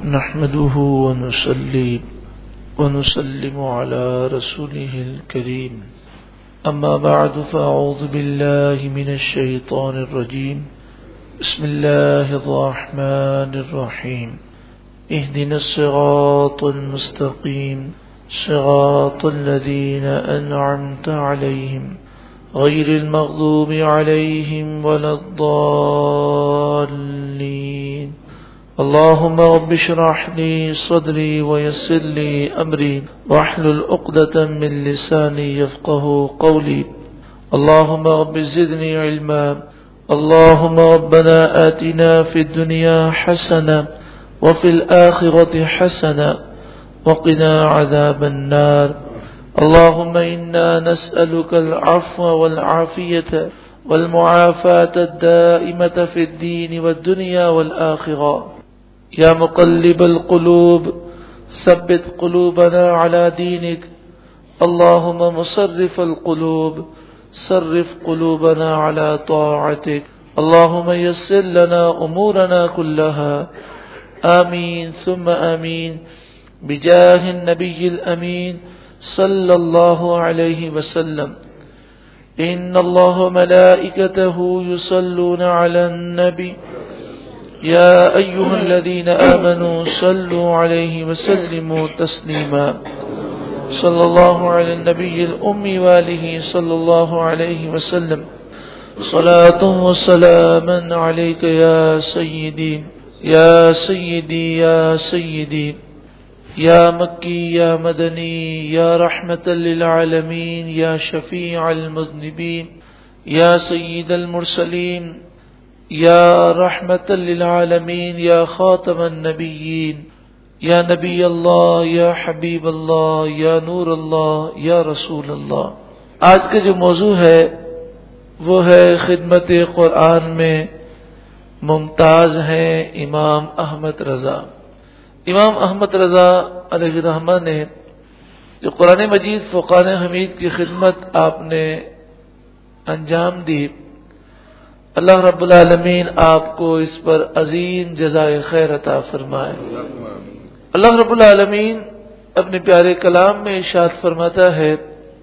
نحمده ونصلي ونسلم على رسوله الكريم أما بعد فأعوذ بالله من الشيطان الرجيم بسم الله الرحمن الرحيم اهدنا الصراط المستقيم صراط الذين أنعمت عليهم غير المغضوب عليهم ولا الضالين اللهم رب اشرح لي صدري ويسر لي أمري واحلل عقدة من لساني يفقه قولي اللهم رب زدني علما اللهم ربنا آتنا في الدنيا حسنة وفي الآخرة حسنة وقنا عذاب النار اللهم إنا نسألك العفو والعافية والمعافاة الدائمة في الدين والدنيا والآخرة يا مقلب القلوب ثبت قلوبنا على دينك اللهم مصرف القلوب صرف قلوبنا على طاعتك اللهم يسر لنا أمورنا كلها آمين ثم آمين بجاه النبي الأمين صلى الله عليه وسلم إن الله ملائكته يصلون على النبي يا أيها الذين آمنوا صلوا عليه وسلموا تسليما صلى الله على النبي الأمي وآله صلى الله عليه وسلم صلاة وسلاما عليك يا سيدي يا سيدي يا سيدي يا مكي يا مدني يا رحمة للعالمين يا شفيع المذنبين يا سيد المرسلين يا رحمة للعالمين يا خاتم النبيين يا نبی اللہ یا حبیب اللہ یا نور اللہ یا رسول اللہ. آج کا جو موضوع ہے وہ ہے خدمت قرآن میں ممتاز ہیں امام احمد رضا. امام احمد رضا علیہ الرحمہ نے جو قرآن مجید فرقان حمید کی خدمت آپ نے انجام دی، اللہ رب العالمین آپ کو اس پر عظیم جزائے خیر عطا فرمائے. اللہ رب العالمین اپنے پیارے کلام میں ارشاد فرماتا ہے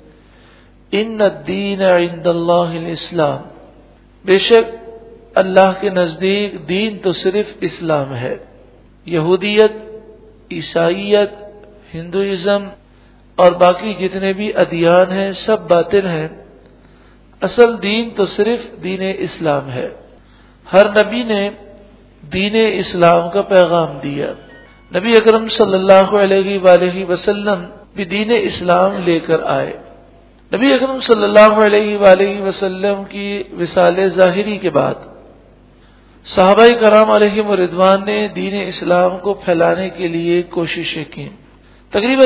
ان الدین عند اللہ الاسلام، بے شک اللہ کے نزدیک دین تو صرف اسلام ہے. یہودیت، عیسائیت، ہندوازم اور باقی جتنے بھی ادیان ہیں سب باطل ہیں. اصل دین تو صرف دین اسلام ہے. ہر نبی نے دین اسلام کا پیغام دیا. نبی اکرم صلی اللہ علیہ وآلہ وسلم بھی دین اسلام لے کر آئے. نبی اکرم صلی اللہ علیہ وآلہ وسلم کی وصال ظاہری کے بعد صحابہ کرام علیہم رضوان نے دین اسلام کو پھیلانے کے لیے کوششیں کی. تقریباً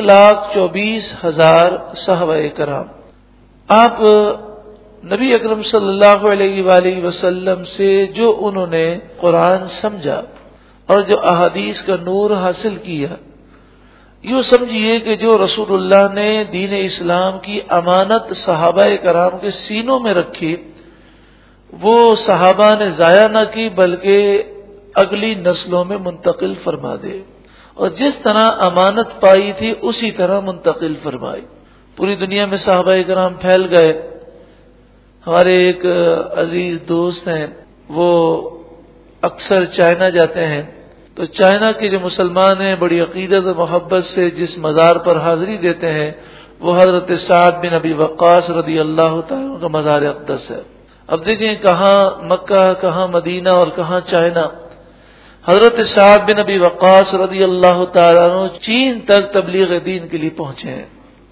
1,24,000 صحابہ کرام آپ نبی اکرم صلی اللہ علیہ وآلہ وسلم سے جو انہوں نے قرآن سمجھا اور جو احادیث کا نور حاصل کیا، یوں سمجھیے کہ جو رسول اللہ نے دین اسلام کی امانت صحابہ کرام کے سینوں میں رکھی، وہ صحابہ نے ضائع نہ کی بلکہ اگلی نسلوں میں منتقل فرما دے، اور جس طرح امانت پائی تھی اسی طرح منتقل فرمائی. پوری دنیا میں صحابہ کرام پھیل گئے. ہمارے ایک عزیز دوست ہیں، وہ اکثر چائنا جاتے ہیں، تو چائنا کے جو مسلمان ہیں بڑی عقیدت و محبت سے جس مزار پر حاضری دیتے ہیں وہ حضرت سعد بن ابی وقاص رضی اللہ تعالیٰ کا مزار اقدس ہے. اب دیکھیں کہاں مکہ، کہاں مدینہ اور کہاں چائنا. حضرت سعد بن ابی وقاص رضی اللہ تعالیٰ عنہ چین تک تبلیغ دین کے لیے پہنچے ہیں.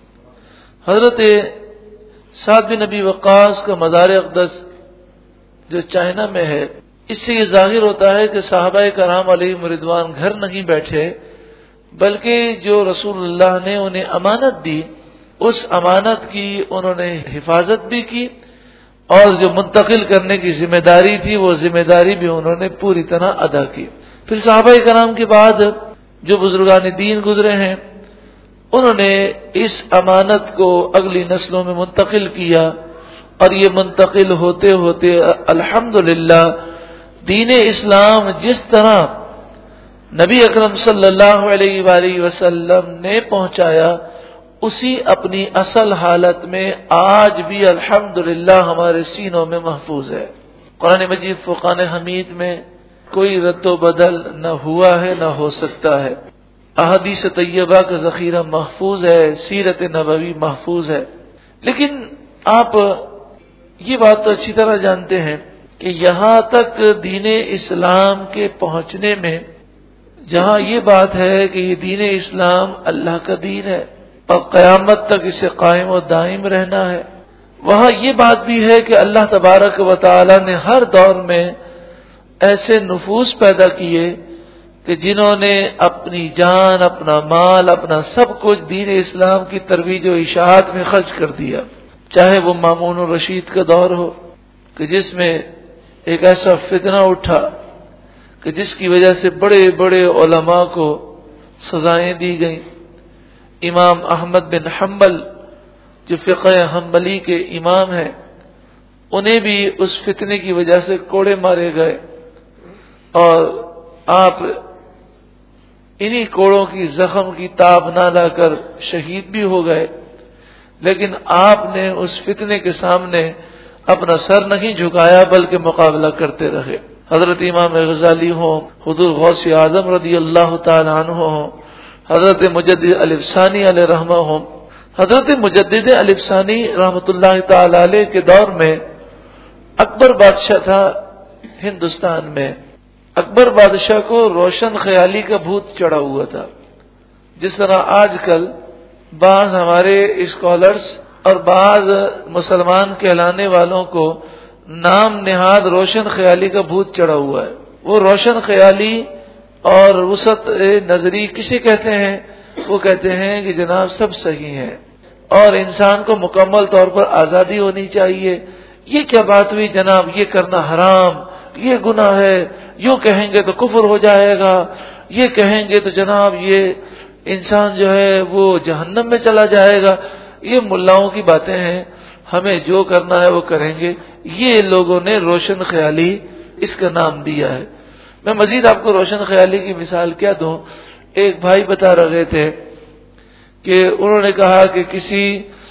حضرت سعد بن ابی وقاص کا مزار اقدس جو چائنا میں ہے، اس سے یہ ظاہر ہوتا ہے کہ صحابہ کرام علیہم رضوان گھر نہیں بیٹھے، بلکہ جو رسول اللہ نے انہیں امانت دی اس امانت کی انہوں نے حفاظت بھی کی، اور جو منتقل کرنے کی ذمہ داری تھی وہ ذمہ داری بھی انہوں نے پوری طرح ادا کی. پھر صحابہ کرام کے بعد جو بزرگان دین گزرے ہیں انہوں نے اس امانت کو اگلی نسلوں میں منتقل کیا، اور یہ منتقل ہوتے ہوتے الحمدللہ دین اسلام جس طرح نبی اکرم صلی اللہ علیہ وآلہ وسلم نے پہنچایا، اسی اپنی اصل حالت میں آج بھی الحمدللہ ہمارے سینوں میں محفوظ ہے۔ قرآن مجید فرقان حمید میں کوئی رد و بدل نہ ہوا ہے نہ ہو سکتا ہے۔ احادیث طیبہ کا ذخیرہ محفوظ ہے، سیرت نبوی محفوظ ہے۔ لیکن آپ یہ بات تو اچھی طرح جانتے ہیں کہ یہاں تک دین اسلام کے پہنچنے میں، جہاں یہ بات ہے کہ یہ دین اسلام اللہ کا دین ہے اور قیامت تک اسے قائم و دائم رہنا ہے، وہاں یہ بات بھی ہے کہ اللہ تبارک و تعالی نے ہر دور میں ایسے نفوس پیدا کیے کہ جنہوں نے اپنی جان، اپنا مال، اپنا سب کچھ دین اسلام کی ترویج و اشاعت میں خرچ کر دیا۔ چاہے وہ مامون الرشید کا دور ہو کہ جس میں ایک ایسا فتنہ اٹھا کہ جس کی وجہ سے بڑے بڑے علماء کو سزائیں دی گئیں۔ امام احمد بن حنبل جو فقہ حنبلی کے امام ہیں، انہیں بھی اس فتنے کی وجہ سے کوڑے مارے گئے اور آپ انہی کوڑوں کی زخم کی تاب نہ لا کر شہید بھی ہو گئے، لیکن آپ نے اس فتنے کے سامنے اپنا سر نہیں جھکایا بلکہ مقابلہ کرتے رہے۔ حضرت امام غزالی ہوں، حضور غوث اعظم رضی اللہ تعالی عنہ ہوں، حضرت مجدد الف ثانی علیہ رحمہ ہوں۔ حضرت مجدد الف ثانی رحمۃ اللہ تعالی علیہ کے دور میں اکبر بادشاہ تھا ہندوستان میں۔ اکبر بادشاہ کو روشن خیالی کا بھوت چڑھا ہوا تھا، جس طرح آج کل بعض ہمارے اسکالرس اور بعض مسلمان کہلانے والوں کو نام نہاد روشن خیالی کا بھوت چڑھا ہوا ہے۔ وہ روشن خیالی اور وسعت نظری کسے کہتے ہیں؟ وہ کہتے ہیں کہ جناب سب صحیح ہیں اور انسان کو مکمل طور پر آزادی ہونی چاہیے۔ یہ کیا بات ہوئی جناب، یہ کرنا حرام، یہ گناہ ہے، یوں کہیں گے تو کفر ہو جائے گا، یہ کہیں گے تو جناب یہ انسان جو ہے وہ جہنم میں چلا جائے گا۔ یہ ملاؤں کی باتیں ہیں، ہمیں جو کرنا ہے وہ کریں گے۔ یہ لوگوں نے روشن خیالی اس کا نام دیا ہے۔ میں مزید آپ کو روشن خیالی کی مثال کیا دوں۔ ایک بھائی بتا رہے تھے کہ انہوں نے کہا کہ کسی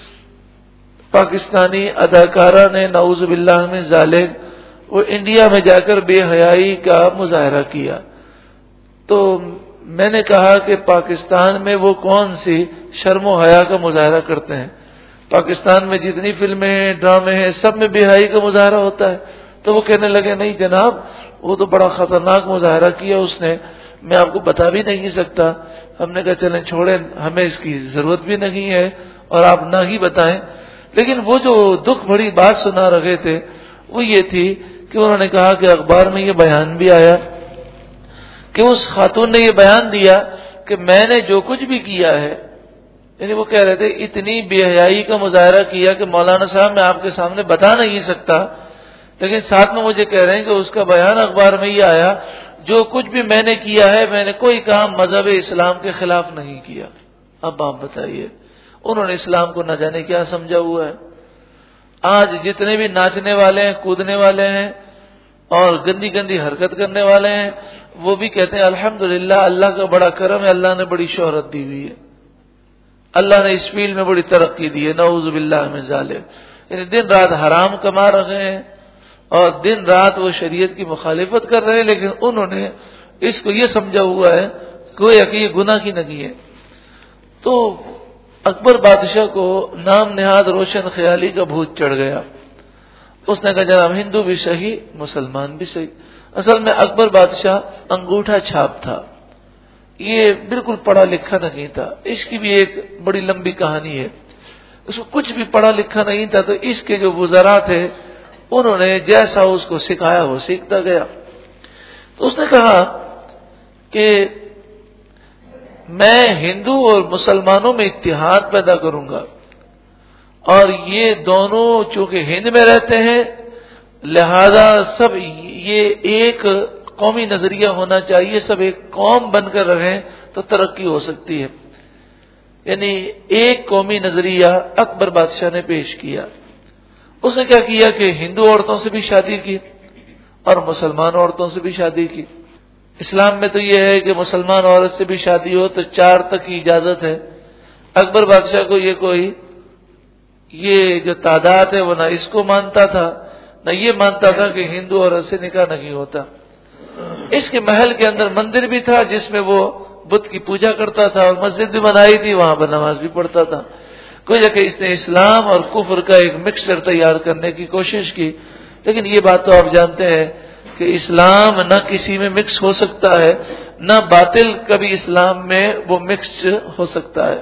پاکستانی اداکارہ نے نعوذ باللہ من ذالک وہ انڈیا میں جا کر بے حیائی کا مظاہرہ کیا۔ تو میں نے کہا کہ پاکستان میں وہ کون سی شرم و حیا کا مظاہرہ کرتے ہیں؟ پاکستان میں جتنی فلمیں ہیں، ڈرامے ہیں، سب میں بے حیائی کا مظاہرہ ہوتا ہے۔ تو وہ کہنے لگے نہیں جناب، وہ تو بڑا خطرناک مظاہرہ کیا اس نے، میں آپ کو بتا بھی نہیں سکتا۔ ہم نے کہا چلیں چھوڑیں، ہمیں اس کی ضرورت بھی نہیں ہے اور آپ نہ ہی بتائیں۔ لیکن وہ جو دکھ بھری بات سنا رہے تھے وہ یہ تھی کہ انہوں نے کہا کہ اخبار میں یہ بیان بھی آیا کہ اس خاتون نے یہ بیان دیا کہ میں نے جو کچھ بھی کیا ہے، یعنی وہ کہہ رہے تھے اتنی بے حیائی کا مظاہرہ کیا کہ مولانا صاحب میں آپ کے سامنے بتا نہیں سکتا، لیکن ساتھ میں مجھے کہہ رہے ہیں کہ اس کا بیان اخبار میں یہ آیا جو کچھ بھی میں نے کیا ہے میں نے کوئی کام مذہب اسلام کے خلاف نہیں کیا۔ اب آپ بتائیے انہوں نے اسلام کو نہ جانے کیا سمجھا ہوا ہے۔ آج جتنے بھی ناچنے والے ہیں، کودنے والے ہیں اور گندی گندی حرکت کرنے والے ہیں، وہ بھی کہتے ہیں الحمدللہ اللہ کا بڑا کرم ہے، اللہ نے بڑی شہرت دی ہوئی ہے، اللہ نے اس فیلڈ میں بڑی ترقی دی ہے، نعوذ باللہ من ذالک۔ یعنی دن رات حرام کما رہے ہیں اور دن رات وہ شریعت کی مخالفت کر رہے ہیں، لیکن انہوں نے اس کو یہ سمجھا ہوا ہے کہ یہ گناہ کی نہیں ہے۔ تو اکبر بادشاہ کو نام نہاد روشن خیالی کا بھوت چڑھ گیا۔ اس نے کہا جناب ہندو بھی صحیح، مسلمان بھی صحیح۔ اصل میں اکبر بادشاہ انگوٹھا چھاپ تھا، یہ بالکل پڑھا لکھا نہیں تھا۔ اس کی بھی ایک بڑی لمبی کہانی ہے، اس کو کچھ بھی پڑھا لکھا نہیں تھا، تو اس کے جو وزراء تھے انہوں نے جیسا اس کو سکھایا وہ سیکھتا گیا۔ تو اس نے کہا کہ میں ہندو اور مسلمانوں میں اتحاد پیدا کروں گا، اور یہ دونوں چونکہ ہند میں رہتے ہیں لہذا سب یہ ایک قومی نظریہ ہونا چاہیے، سب ایک قوم بن کر رہیں تو ترقی ہو سکتی ہے۔ یعنی ایک قومی نظریہ اکبر بادشاہ نے پیش کیا۔ اس نے کیا کیا کہ ہندو عورتوں سے بھی شادی کی اور مسلمان عورتوں سے بھی شادی کی۔ اسلام میں تو یہ ہے کہ مسلمان عورت سے بھی شادی ہو تو 4 تک کی اجازت ہے. اکبر بادشاہ کو یہ جو تعداد ہے وہ نہ اس کو مانتا تھا نہ یہ مانتا تھا کہ ہندو عورت سے نکاح نہیں ہوتا. اس کے محل کے اندر مندر بھی تھا جس میں وہ بت کی پوجا کرتا تھا اور مسجد بھی بنائی تھی, وہاں پر نماز بھی پڑھتا تھا. کوئی جگہ اس نے اسلام اور کفر کا ایک مکسچر تیار کرنے کی کوشش کی, لیکن یہ بات تو آپ جانتے ہیں کہ اسلام نہ کسی میں مکس ہو سکتا ہے, نہ باطل کبھی اسلام میں وہ مکس ہو سکتا ہے.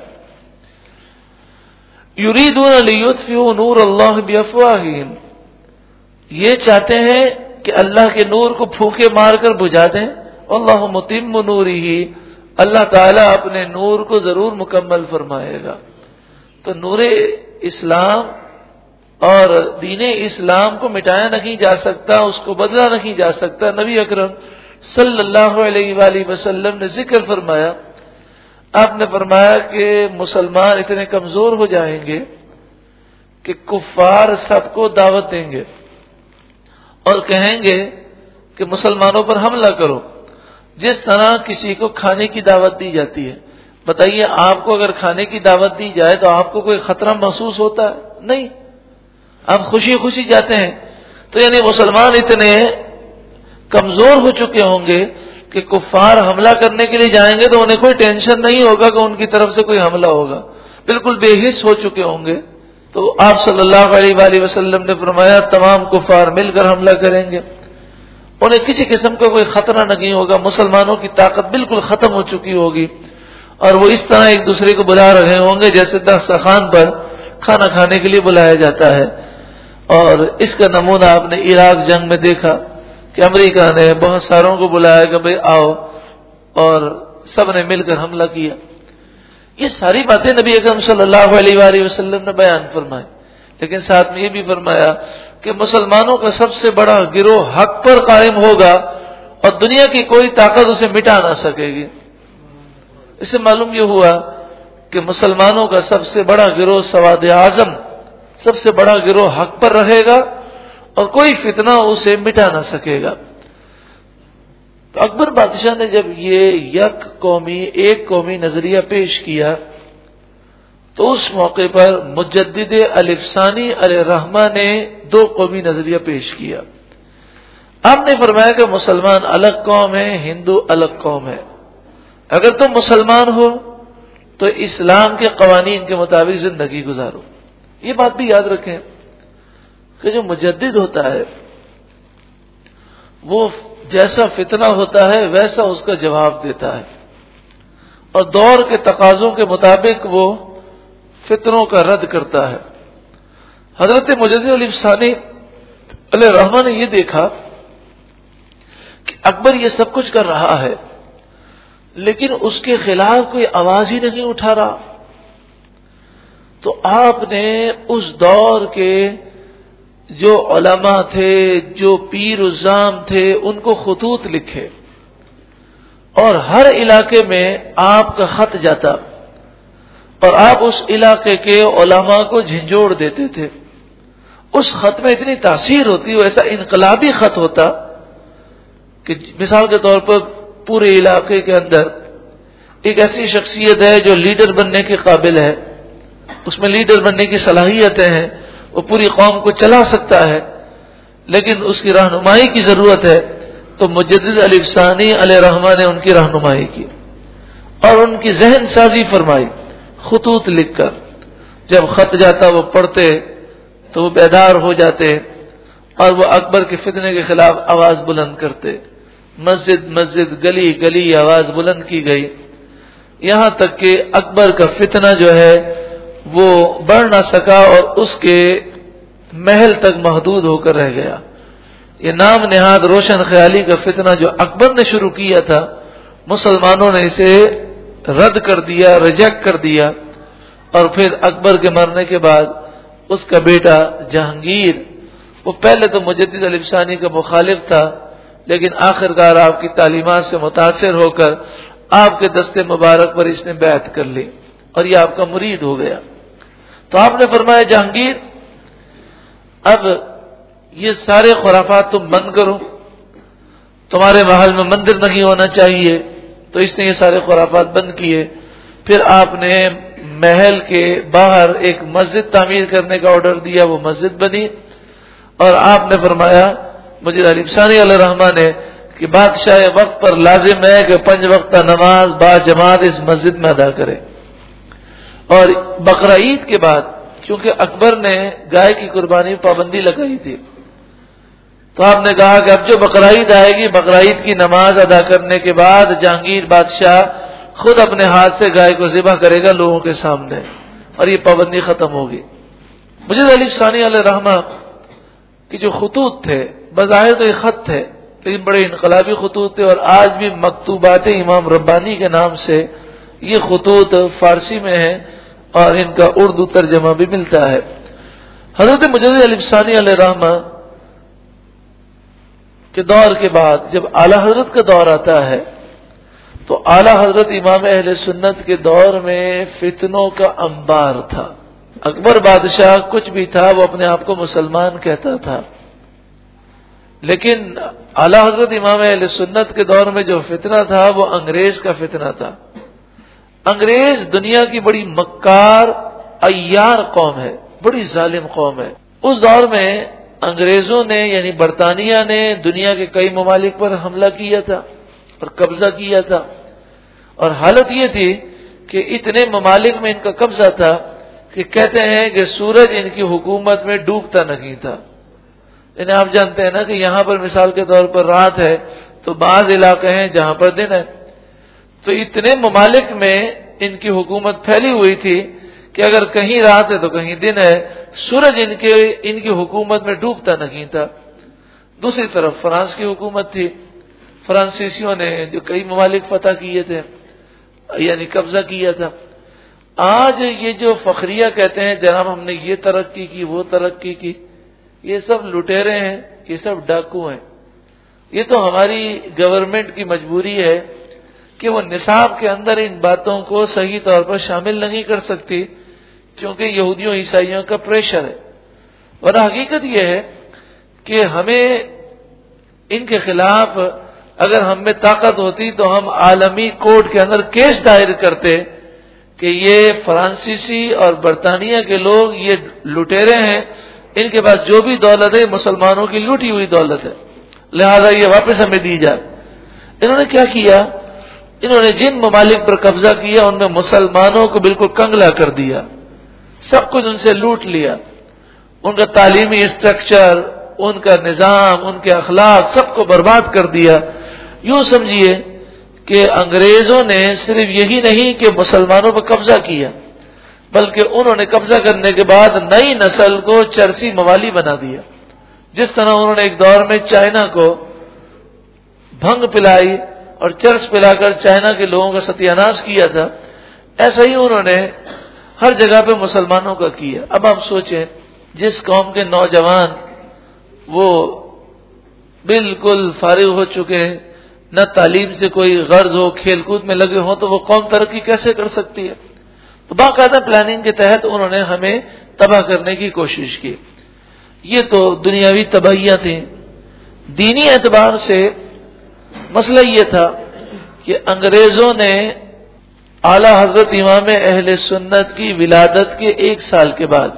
یریدون لیطفئوا نور اللہ بافواہہم, یہ چاہتے ہیں کہ اللہ کے نور کو پھونکے مار کر بجھا دیں. اللہ متم نورہ, اللہ تعالیٰ اپنے نور کو ضرور مکمل فرمائے گا. تو نور اسلام اور دین اسلام کو مٹایا نہیں جا سکتا, اس کو بدلا نہیں جا سکتا. نبی اکرم صلی اللہ علیہ وآلہ وسلم نے ذکر فرمایا, آپ نے فرمایا کہ مسلمان اتنے کمزور ہو جائیں گے کہ کفار سب کو دعوت دیں گے اور کہیں گے کہ مسلمانوں پر حملہ کرو, جس طرح کسی کو کھانے کی دعوت دی جاتی ہے. بتائیے آپ کو اگر کھانے کی دعوت دی جائے تو آپ کو کوئی خطرہ محسوس ہوتا ہے؟ نہیں, آپ خوشی خوشی جاتے ہیں. تو یعنی مسلمان اتنے کمزور ہو چکے ہوں گے کہ کفار حملہ کرنے کے لیے جائیں گے تو انہیں کوئی ٹینشن نہیں ہوگا کہ ان کی طرف سے کوئی حملہ ہوگا, بالکل بے حس ہو چکے ہوں گے. تو آپ صلی اللہ علیہ وآلہ وسلم نے فرمایا تمام کفار مل کر حملہ کریں گے, انہیں کسی قسم کا کوئی خطرہ نہیں ہوگا. مسلمانوں کی طاقت بالکل ختم ہو چکی ہوگی اور وہ اس طرح ایک دوسرے کو بلا رہے ہوں گے جیسے دسترخوان پر کھانا کھانے کے لیے بلایا جاتا ہے. اور اس کا نمونہ آپ نے عراق جنگ میں دیکھا کہ امریکہ نے بہت ساروں کو بلایا کہ بھئی آؤ, اور سب نے مل کر حملہ کیا. یہ ساری باتیں نبی اکرم صلی اللہ علیہ وآلہ وسلم نے بیان فرمائی, لیکن ساتھ میں یہ بھی فرمایا کہ مسلمانوں کا سب سے بڑا گروہ حق پر قائم ہوگا اور دنیا کی کوئی طاقت اسے مٹا نہ سکے گی. اس سے معلوم یہ ہوا کہ مسلمانوں کا سب سے بڑا گروہ سواد اعظم, سب سے بڑا گروہ حق پر رہے گا اور کوئی فتنہ اسے مٹا نہ سکے گا. تو اکبر بادشاہ نے جب یہ ایک قومی نظریہ پیش کیا تو اس موقع پر مجدد الف ثانی علیہ الرحمہ نے 2 قومی نظریہ پیش کیا. آپ نے فرمایا کہ مسلمان الگ قوم ہے, ہندو الگ قوم ہے. اگر تم مسلمان ہو تو اسلام کے قوانین کے مطابق زندگی گزارو. یہ بات بھی یاد رکھیں کہ جو مجدد ہوتا ہے وہ جیسا فتنہ ہوتا ہے ویسا اس کا جواب دیتا ہے, اور دور کے تقاضوں کے مطابق وہ فتنوں کا رد کرتا ہے. حضرت مجدد الف ثانی علیہ الرحمہ نے یہ دیکھا کہ اکبر یہ سب کچھ کر رہا ہے لیکن اس کے خلاف کوئی آواز ہی نہیں اٹھا رہا. تو آپ نے اس دور کے جو علماء تھے, جو پیر الزام تھے, ان کو خطوط لکھے اور ہر علاقے میں آپ کا خط جاتا اور آپ اس علاقے کے علماء کو جھنجھوڑ دیتے تھے. اس خط میں اتنی تاثیر ہوتی, وہ ایسا انقلابی خط ہوتا کہ مثال کے طور پر پورے علاقے کے اندر ایک ایسی شخصیت ہے جو لیڈر بننے کے قابل ہے, اس میں لیڈر بننے کی صلاحیتیں ہیں, وہ پوری قوم کو چلا سکتا ہے, لیکن اس کی رہنمائی کی ضرورت ہے. تو مجدد الف ثانی علیہ الرحمہ نے ان کی رہنمائی کی اور ان کی ذہن سازی فرمائی خطوط لکھ کر. جب خط جاتا وہ پڑھتے تو وہ بیدار ہو جاتے اور وہ اکبر کے فتنے کے خلاف آواز بلند کرتے. مسجد مسجد, گلی گلی آواز بلند کی گئی, یہاں تک کہ اکبر کا فتنہ جو ہے وہ بڑھ نہ سکا اور اس کے محل تک محدود ہو کر رہ گیا. یہ نام نہاد روشن خیالی کا فتنہ جو اکبر نے شروع کیا تھا, مسلمانوں نے اسے رد کر دیا, ریجیکٹ کر دیا. اور پھر اکبر کے مرنے کے بعد اس کا بیٹا جہانگیر, وہ پہلے تو مجدد الف ثانی کا مخالف تھا لیکن آخرکار آپ کی تعلیمات سے متاثر ہو کر آپ کے دستے مبارک پر اس نے بیعت کر لی اور یہ آپ کا مرید ہو گیا. تو آپ نے فرمایا جہانگیر اب یہ سارے خرافات تم بند کرو تمہارے محل میں مندر نہیں ہونا چاہیے، تو اس نے یہ سارے خرافات بند کیے۔ پھر آپ نے محل کے باہر ایک مسجد تعمیر کرنے کا آرڈر دیا، وہ مسجد بنی، اور آپ نے فرمایا مجید علی ثانی علیہ الرحمہ نے کہ بادشاہ وقت پر لازم ہے کہ 5 وقتہ نماز با جماعت اس مسجد میں ادا کرے۔ اور بقرہ عید کے بعد کیونکہ اکبر نے گائے کی قربانی پابندی لگائی تھی، تو آپ نے کہا کہ اب جو بقرہ عید آئے گی، بقرہ عید کی نماز ادا کرنے کے بعد جہانگیر بادشاہ خود اپنے ہاتھ سے گائے کو ذبح کرے گا لوگوں کے سامنے، اور یہ پابندی ختم ہوگی۔ مجید علی ثانی علیہ الرحمہ کہ جو خطوط تھے، بظاہر تو یہ خط تھے لیکن بڑے انقلابی خطوط تھے، اور آج بھی مکتوبات امام ربانی کے نام سے یہ خطوط فارسی میں ہیں اور ان کا اردو ترجمہ بھی ملتا ہے۔ حضرت مجدد علی ثانی علیہ الرحمہ کے دور کے بعد جب اعلی حضرت کا دور آتا ہے تو اعلی حضرت امام اہل سنت کے دور میں فتنوں کا انبار تھا۔ اکبر بادشاہ کچھ بھی تھا، وہ اپنے آپ کو مسلمان کہتا تھا، لیکن اعلی حضرت امام اہل سنت کے دور میں جو فتنہ تھا وہ انگریز کا فتنہ تھا۔ انگریز دنیا کی بڑی مکار عیار قوم ہے، بڑی ظالم قوم ہے۔ اس دور میں انگریزوں نے یعنی برطانیہ نے دنیا کے کئی ممالک پر حملہ کیا تھا اور قبضہ کیا تھا، اور حالت یہ تھی کہ اتنے ممالک میں ان کا قبضہ تھا کہ کہتے ہیں کہ سورج ان کی حکومت میں ڈوبتا نہیں تھا۔ یعنی آپ جانتے ہیں نا کہ یہاں پر مثال کے طور پر رات ہے تو بعض علاقے ہیں جہاں پر دن ہے، تو اتنے ممالک میں ان کی حکومت پھیلی ہوئی تھی کہ اگر کہیں رات ہے تو کہیں دن ہے، سورج ان کی حکومت میں ڈوبتا نہیں تھا۔ دوسری طرف فرانس کی حکومت تھی، فرانسیسیوں نے جو کئی ممالک فتح کیے تھے یعنی قبضہ کیا تھا۔ آج یہ جو فخریہ کہتے ہیں جناب ہم نے یہ ترقی کی وہ ترقی کی، یہ سب لٹیرے ہیں، یہ سب ڈاکو ہیں۔ یہ تو ہماری گورنمنٹ کی مجبوری ہے کہ وہ نصاب کے اندر ان باتوں کو صحیح طور پر شامل نہیں کر سکتی کیونکہ یہودیوں عیسائیوں کا پریشر ہے، ورنہ حقیقت یہ ہے کہ ہمیں ان کے خلاف اگر ہم میں طاقت ہوتی تو ہم عالمی کورٹ کے اندر کیس دائر کرتے کہ یہ فرانسیسی اور برطانیہ کے لوگ یہ لٹیرے ہیں، ان کے پاس جو بھی دولت ہے مسلمانوں کی لوٹی ہوئی دولت ہے، لہذا یہ واپس ہمیں دی جائے۔ انہوں نے کیا کیا؟ انہوں نے جن ممالک پر قبضہ کیا ان میں مسلمانوں کو بالکل کنگلا کر دیا، سب کچھ ان سے لوٹ لیا، ان کا تعلیمی اسٹرکچر، ان کا نظام، ان کے اخلاق سب کو برباد کر دیا۔ یوں سمجھیے کہ انگریزوں نے صرف یہی نہیں کہ مسلمانوں پر قبضہ کیا بلکہ انہوں نے قبضہ کرنے کے بعد نئی نسل کو چرسی موالی بنا دیا۔ جس طرح انہوں نے ایک دور میں چائنا کو بھنگ پلائی اور چرس پلا کر چائنا کے لوگوں کا ستیہ ناش کیا تھا، ایسا ہی انہوں نے ہر جگہ پہ مسلمانوں کا کیا۔ اب آپ سوچیں جس قوم کے نوجوان وہ بالکل فارغ ہو چکے ہیں، نہ تعلیم سے کوئی غرض ہو، کھیل کود میں لگے ہوں، تو وہ قوم ترقی کیسے کر سکتی ہے؟ تو باقاعدہ پلاننگ کے تحت انہوں نے ہمیں تباہ کرنے کی کوشش کی۔ یہ تو دنیاوی تباہیاں تھیں۔ دینی اعتبار سے مسئلہ یہ تھا کہ انگریزوں نے اعلی حضرت امام اہل سنت کی ولادت کے 1 سال کے بعد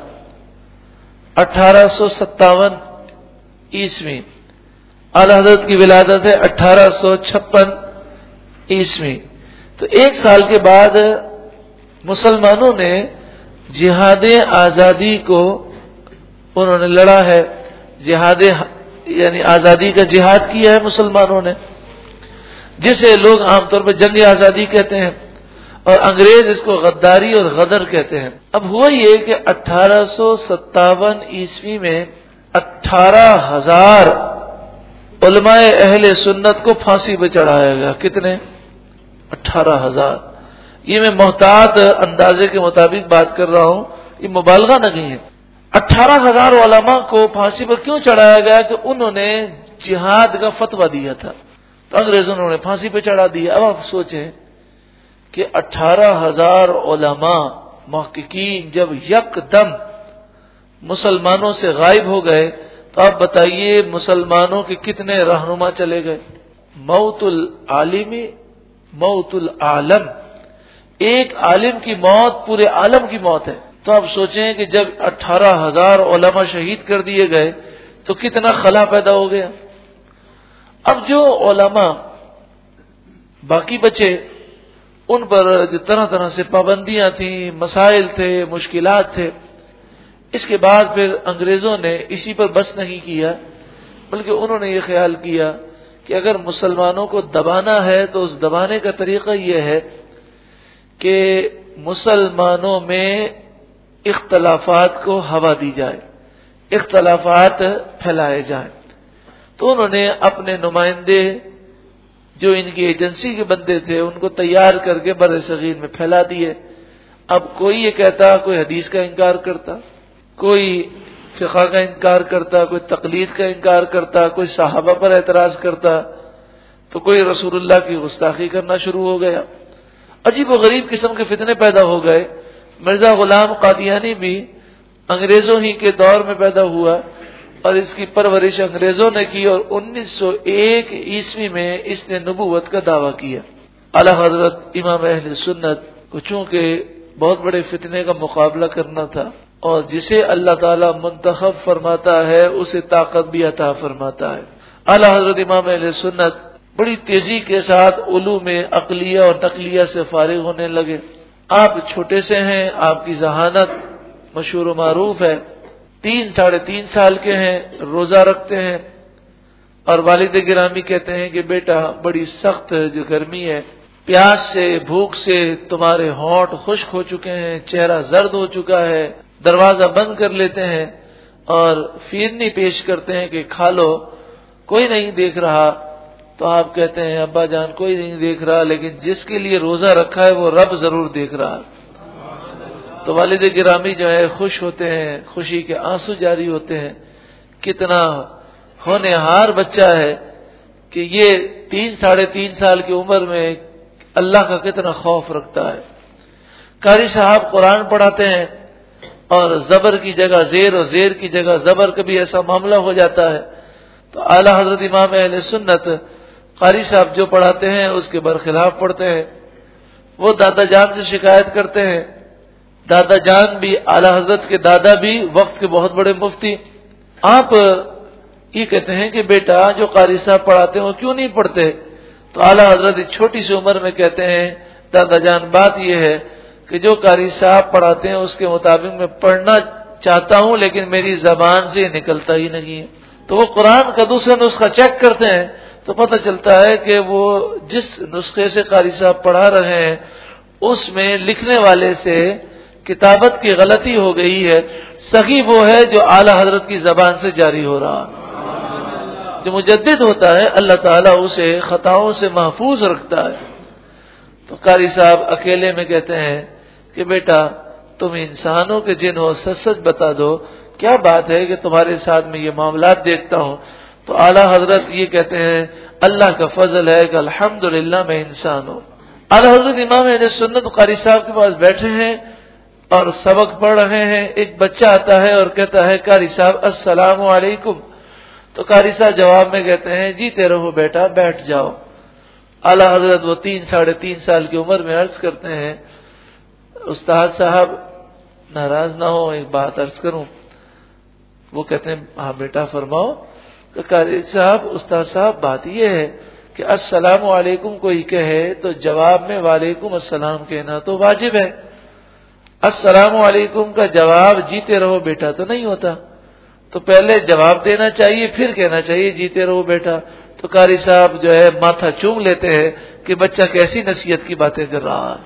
1857 عیسوی، اعلی حضرت کی ولادت ہے 1856 عیسوی، تو 1 سال کے بعد مسلمانوں نے جہاد آزادی کو انہوں نے لڑا ہے، جہاد یعنی آزادی کا جہاد کیا ہے مسلمانوں نے، جسے لوگ عام طور پر جنگ آزادی کہتے ہیں، اور انگریز اس کو غداری اور غدر کہتے ہیں۔ اب ہوا یہ کہ 1857 عیسوی میں 18,000 علماء اہل سنت کو پھانسی پہ چڑھایا گیا۔ کتنے؟ 18,000۔ یہ میں محتاط اندازے کے مطابق بات کر رہا ہوں، یہ مبالغہ نہیں ہے۔ 18,000 علماء کو پھانسی پر کیوں چڑھایا گیا؟ کہ انہوں نے جہاد کا فتویٰ دیا تھا، تو انگریزوں نے پھانسی پہ چڑھا دیا۔ اب آپ سوچیں کہ 18,000 علماء محققین جب یک دم مسلمانوں سے غائب ہو گئے تو آپ بتائیے مسلمانوں کے کتنے رہنما چلے گئے؟ موت العالم موت العالم، ایک عالم کی موت پورے عالم کی موت ہے۔ تو آپ سوچیں کہ جب 18,000 علماء شہید کر دیے گئے تو کتنا خلا پیدا ہو گیا۔ اب جو علماء باقی بچے، ان پر جو طرح طرح سے پابندیاں تھیں، مسائل تھے، مشکلات تھے، اس کے بعد پھر انگریزوں نے اسی پر بس نہیں کیا، بلکہ انہوں نے یہ خیال کیا کہ اگر مسلمانوں کو دبانا ہے تو اس دبانے کا طریقہ یہ ہے کہ مسلمانوں میں اختلافات کو ہوا دی جائے، اختلافات پھیلائے جائیں۔ تو انہوں نے اپنے نمائندے جو ان کی ایجنسی کے بندے تھے ان کو تیار کر کے بر صغیر میں پھیلا دیے۔ اب کوئی یہ کہتا، کوئی حدیث کا انکار کرتا، کوئی فقہ کا انکار کرتا، کوئی تقلید کا انکار کرتا، کوئی صحابہ پر اعتراض کرتا، تو کوئی رسول اللہ کی گستاخی کرنا شروع ہو گیا۔ عجیب و غریب قسم کے فتنے پیدا ہو گئے۔ مرزا غلام قادیانی بھی انگریزوں ہی کے دور میں پیدا ہوا اور اس کی پرورش انگریزوں نے کی، اور 1901 عیسوی میں اس نے نبوت کا دعویٰ کیا۔ اعلی حضرت امام اہل سنت کو چونکہ بہت بڑے فتنے کا مقابلہ کرنا تھا، اور جسے اللہ تعالی منتخب فرماتا ہے اسے طاقت بھی عطا فرماتا ہے، اعلی حضرت امام اہل سنت بڑی تیزی کے ساتھ علوم عقلیہ اور نقلیہ سے فارغ ہونے لگے۔ آپ چھوٹے سے ہیں، آپ کی ذہانت مشہور و معروف ہے، 3-3.5 سال کے ہیں، روزہ رکھتے ہیں، اور والد گرامی کہتے ہیں کہ بیٹا بڑی سخت جو گرمی ہے، پیاس سے بھوک سے تمہارے ہونٹ خشک ہو چکے ہیں، چہرہ زرد ہو چکا ہے، دروازہ بند کر لیتے ہیں اور فیرنی پیش کرتے ہیں کہ کھا لو، کوئی نہیں دیکھ رہا۔ تو آپ کہتے ہیں ابا جان کوئی نہیں دیکھ رہا، لیکن جس کے لیے روزہ رکھا ہے وہ رب ضرور دیکھ رہا ہے۔ تو والد گرامی جو ہے خوش ہوتے ہیں، خوشی کے آنسو جاری ہوتے ہیں۔ کتنا ہونہار بچہ ہے کہ یہ 3-3.5 سال کی عمر میں اللہ کا کتنا خوف رکھتا ہے۔ قاری صاحب قرآن پڑھاتے ہیں اور زبر کی جگہ زیر اور زیر کی جگہ زبر، کبھی ایسا معاملہ ہو جاتا ہے تو اعلی حضرت امام اہل سنت قاری صاحب جو پڑھاتے ہیں اس کے برخلاف پڑھتے ہیں۔ وہ دادا جان سے شکایت کرتے ہیں، دادا جان بھی اعلی حضرت کے دادا بھی وقت کے بہت بڑے مفتی، آپ یہ کہتے ہیں کہ بیٹا جو قاری صاحب پڑھاتے ہیں وہ کیوں نہیں پڑھتے؟ تو اعلی حضرت چھوٹی سی عمر میں کہتے ہیں دادا جان بات یہ ہے کہ جو قاری صاحب پڑھاتے ہیں اس کے مطابق میں پڑھنا چاہتا ہوں، لیکن میری زبان سے یہ نکلتا ہی نہیں ہے۔ تو وہ قرآن کا دوسرا نسخہ چیک کرتے ہیں تو پتہ چلتا ہے کہ وہ جس نسخے سے قاری صاحب پڑھا رہے ہیں اس میں لکھنے والے سے کتابت کی غلطی ہو گئی ہے، صحیح وہ ہے جو اعلی حضرت کی زبان سے جاری ہو رہا۔ جو مجدد ہوتا ہے اللہ تعالیٰ اسے خطاؤں سے محفوظ رکھتا ہے۔ تو قاری صاحب اکیلے میں کہتے ہیں کہ بیٹا تم انسانوں کے جن ہو، سچ سچ بتا دو کیا بات ہے کہ تمہارے ساتھ میں یہ معاملات دیکھتا ہوں۔ تو اعلی حضرت یہ کہتے ہیں اللہ کا فضل ہے کہ الحمدللہ میں انسان ہوں۔ اعلی حضرت امام اہل سنت قاری صاحب کے پاس بیٹھے ہیں اور سبق پڑھ رہے ہیں، ایک بچہ آتا ہے اور کہتا ہے قاری صاحب السلام علیکم۔ تو قاری صاحب جواب میں کہتے ہیں جیتے رہو بیٹا، بیٹھ جاؤ۔ اعلی حضرت وہ 3-3.5 سال کی عمر میں عرض کرتے ہیں استاد صاحب ناراض نہ ہو، ایک بات عرض کروں؟ وہ کہتے ہیں ہاں بیٹا فرماؤ۔ تو قاری صاحب استاد صاحب بات یہ ہے کہ السلام علیکم کوئی کہے تو جواب میں وعلیکم السلام کہنا تو واجب ہے، السلام علیکم کا جواب جیتے رہو بیٹا تو نہیں ہوتا، تو پہلے جواب دینا چاہیے پھر کہنا چاہیے جیتے رہو بیٹا۔ تو قاری صاحب جو ہے ماتھا چوم لیتے ہیں کہ بچہ کیسی نصیحت کی باتیں کر رہا ہے۔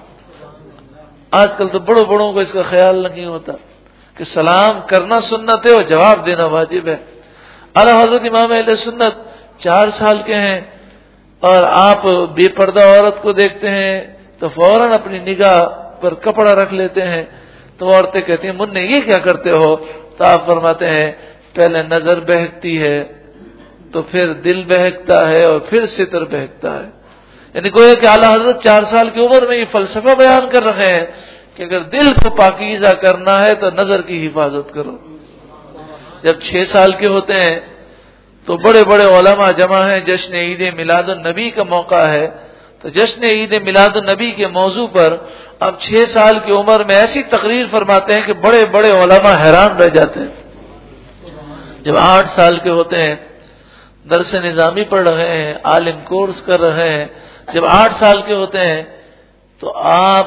آج کل تو بڑوں کو اس کا خیال نہیں ہوتا کہ سلام کرنا سنت ہے اور جواب دینا واجب ہے۔ اعلی حضرت امام اہل سنت 4 سال کے ہیں اور آپ بے پردہ عورت کو دیکھتے ہیں تو فوراً اپنی نگاہ پر کپڑا رکھ لیتے ہیں۔ تو عورتیں کہتی ہیں مننے یہ کیا کرتے ہو؟ تو آپ فرماتے ہیں پہلے نظر بہکتی ہے تو پھر دل بہکتا ہے اور پھر ستر بہکتا ہے۔ یعنی گویا کہ اعلی حضرت 4 سال کی عمر میں یہ فلسفہ بیان کر رہے ہیں کہ اگر دل کو پاکیزہ کرنا ہے تو نظر کی حفاظت کرو۔ جب 6 سال کے ہوتے ہیں تو بڑے بڑے علماء جمع ہیں، جشن عید میلاد النبی کا موقع ہے، تو جشن عید میلاد النبی کے موضوع پر اب 6 سال کی عمر میں ایسی تقریر فرماتے ہیں کہ بڑے بڑے علماء حیران رہ جاتے ہیں۔ جب 8 سال کے ہوتے ہیں، درس نظامی پڑھ رہے ہیں، عالم کورس کر رہے ہیں، جب 8 سال کے ہوتے ہیں تو آپ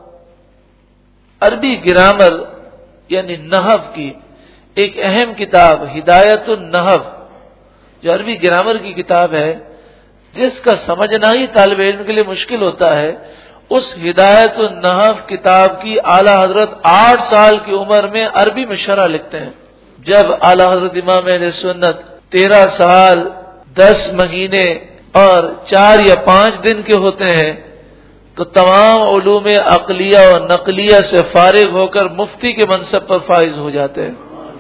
عربی گرامر یعنی نحو کی ایک اہم کتاب ہدایت النحو، جو عربی گرامر کی کتاب ہے، جس کا سمجھنا ہی طالب علم کے لیے مشکل ہوتا ہے، اس ہدایت النحو کتاب کی اعلی حضرت 8 سال کی عمر میں عربی میں شرح لکھتے ہیں۔ جب اعلی حضرت امام اہل سنت 13 سال 10 مہینے اور 4 یا 5 دن کے ہوتے ہیں تو تمام علوم عقلیہ اور نقلیہ سے فارغ ہو کر مفتی کے منصب پر فائز ہو جاتے ہیں۔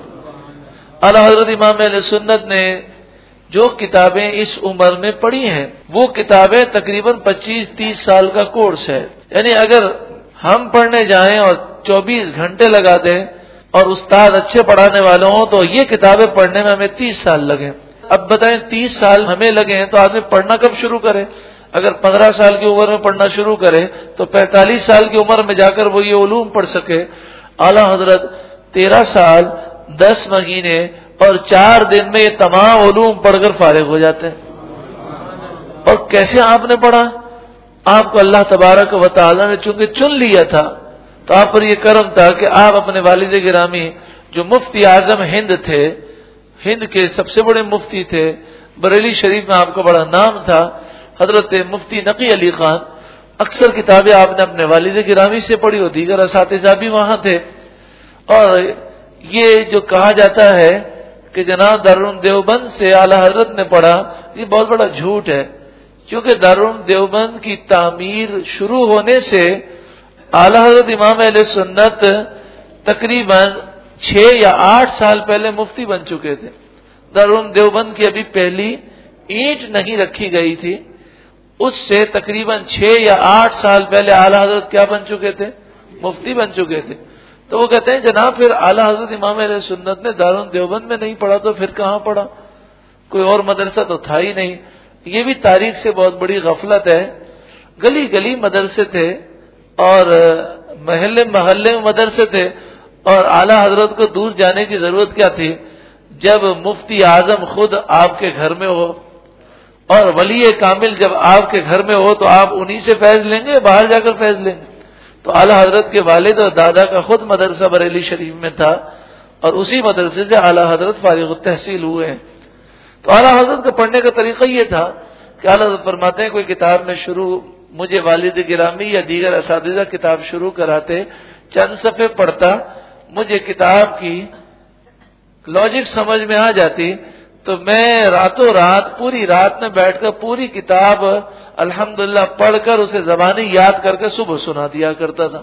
اعلی حضرت امام اہل سنت نے جو کتابیں اس عمر میں پڑھی ہیں وہ کتابیں تقریباً 25-30 سال کا کورس ہے، یعنی اگر ہم پڑھنے جائیں اور 24 گھنٹے لگا دیں اور استاد اچھے پڑھانے والوں ہوں تو یہ کتابیں پڑھنے میں ہمیں 30 سال لگیں۔ اب بتائیں 30 سال ہمیں لگے ہیں تو آدمی پڑھنا کب شروع کرے؟ اگر 15 سال کی عمر میں پڑھنا شروع کرے تو 45 سال کی عمر میں جا کر وہ یہ علوم پڑھ سکے۔ اعلی حضرت 13 سال 10 مہینے اور 4 دن میں یہ تمام علوم پڑھ کر فارغ ہو جاتے ہیں۔ اور کیسے آپ نے پڑھا؟ آپ کو اللہ تبارک و تعالی نے چونکہ چن لیا تھا تو آپ پر یہ کرم تھا کہ آپ اپنے والد گرامی جو مفتی اعظم ہند تھے، ہند کے سب سے بڑے مفتی تھے، بریلی شریف میں آپ کا بڑا نام تھا، حضرت مفتی نقی علی خان، اکثر کتابیں آپ نے اپنے والد گرامی سے پڑھی اور دیگر اساتذہ بھی وہاں تھے۔ اور یہ جو کہا جاتا ہے کہ جناب دارالعلوم دیوبند سے اعلی حضرت نے پڑھا، یہ بہت بڑا جھوٹ ہے، کیونکہ دارالعلوم دیوبند کی تعمیر شروع ہونے سے اعلی حضرت امام اہل سنت تقریباً 6 یا 8 سال پہلے مفتی بن چکے تھے۔ دارالعلوم دیوبند کی ابھی پہلی اینٹ نہیں رکھی گئی تھی، اس سے تقریباً 6 یا 8 سال پہلے اعلی حضرت کیا بن چکے تھے؟ مفتی بن چکے تھے۔ تو وہ کہتے ہیں جناب پھر اعلی حضرت امام اہل سنت نے دارالعلوم دیوبند میں نہیں پڑھا تو پھر کہاں پڑھا؟ کوئی اور مدرسہ تو تھا ہی نہیں۔ یہ بھی تاریخ سے بہت بڑی غفلت ہے۔ گلی گلی مدرسے تھے اور محلے محلے میں مدرسے تھے، اور اعلی حضرت کو دور جانے کی ضرورت کیا تھی؟ جب مفتی اعظم خود آپ کے گھر میں ہو اور ولی کامل جب آپ کے گھر میں ہو تو آپ انہی سے فیض لیں گے، باہر جا کر فیض لیں گے؟ تو اعلی حضرت کے والد اور دادا کا خود مدرسہ بریلی شریف میں تھا اور اسی مدرسے سے اعلی حضرت فارغ التحصیل ہوئے ہیں۔ تو اعلی حضرت کا پڑھنے کا طریقہ یہ تھا کہ اعلی حضرت فرماتے ہیں کوئی کتاب میں شروع، مجھے والد گرامی یا دیگر اساتذہ کتاب شروع کراتے، چند صفحے پڑھتا، مجھے کتاب کی لاجک سمجھ میں آ جاتی تو میں راتوں رات پوری رات میں بیٹھ کر پوری کتاب الحمدللہ پڑھ کر اسے زبانی یاد کر کے صبح سنا دیا کرتا تھا۔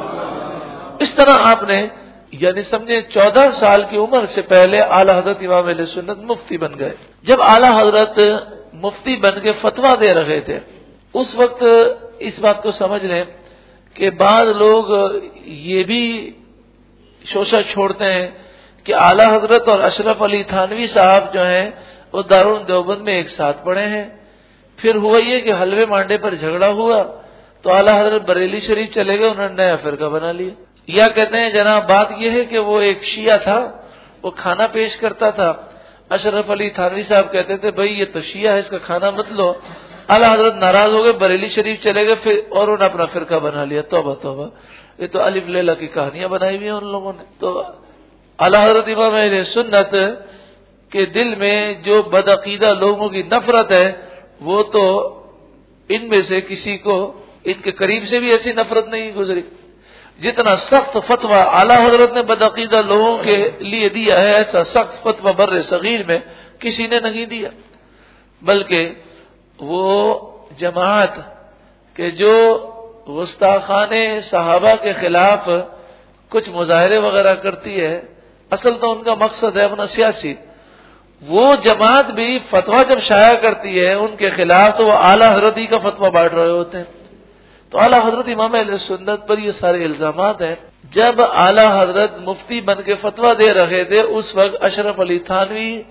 اس طرح آپ نے یعنی سمجھے 14 سال کی عمر سے پہلے اعلی حضرت امام اہل سنت مفتی بن گئے۔ جب اعلی حضرت مفتی بن کے فتویٰ دے رہے تھے اس وقت اس بات کو سمجھ لیں کہ بعض لوگ یہ بھی شوشہ چھوڑتے ہیں کہ اعلی حضرت اور اشرف علی تھانوی صاحب جو ہیں وہ دارالعلوم دیوبند میں ایک ساتھ پڑھے ہیں، پھر ہوا یہ کہ حلوے مانڈے پر جھگڑا ہوا تو اعلی حضرت بریلی شریف چلے گئے، انہوں نے نیا فرقہ بنا لیا۔ یا کہتے ہیں جناب بات یہ ہے کہ وہ ایک شیعہ تھا، وہ کھانا پیش کرتا تھا، اشرف علی تھانوی صاحب کہتے تھے بھائی یہ تو شیعہ ہے، اس کا کھانا مت لو۔ اعلی حضرت ناراض ہو گئے، بریلی شریف چلے گئے پھر اور انہوں نے اپنا فرقہ بنا لیا۔ توبہ توبہ، یہ تو الف لیلہ کی کہانیاں بنائی ہوئی ہیں ان لوگوں نے۔ تو اعلی حضرت امام اہل سنت کے دل میں جو بدعقیدہ لوگوں کی نفرت ہے وہ تو ان میں سے کسی کو ان کے قریب سے بھی ایسی نفرت نہیں گزری۔ جتنا سخت فتویٰ اعلی حضرت نے بدعقیدہ لوگوں کے لیے دیا ہے ایسا سخت فتویٰ بر صغیر میں کسی نے نہیں دیا، بلکہ وہ جماعت کہ جو گستاخانے صحابہ کے خلاف کچھ مظاہرے وغیرہ کرتی ہے، اصل تو ان کا مقصد ہے اپنا سیاسی، وہ جماعت بھی فتویٰ جب شائع کرتی ہے ان کے خلاف تو وہ اعلی حضرت ہی کا فتویٰ بانٹ رہے ہوتے ہیں۔ تو اعلی حضرت امام اہل سنت پر یہ سارے الزامات ہیں۔ جب اعلی حضرت مفتی بن کے فتویٰ دے رہے تھے اس وقت اشرف علی تھانوی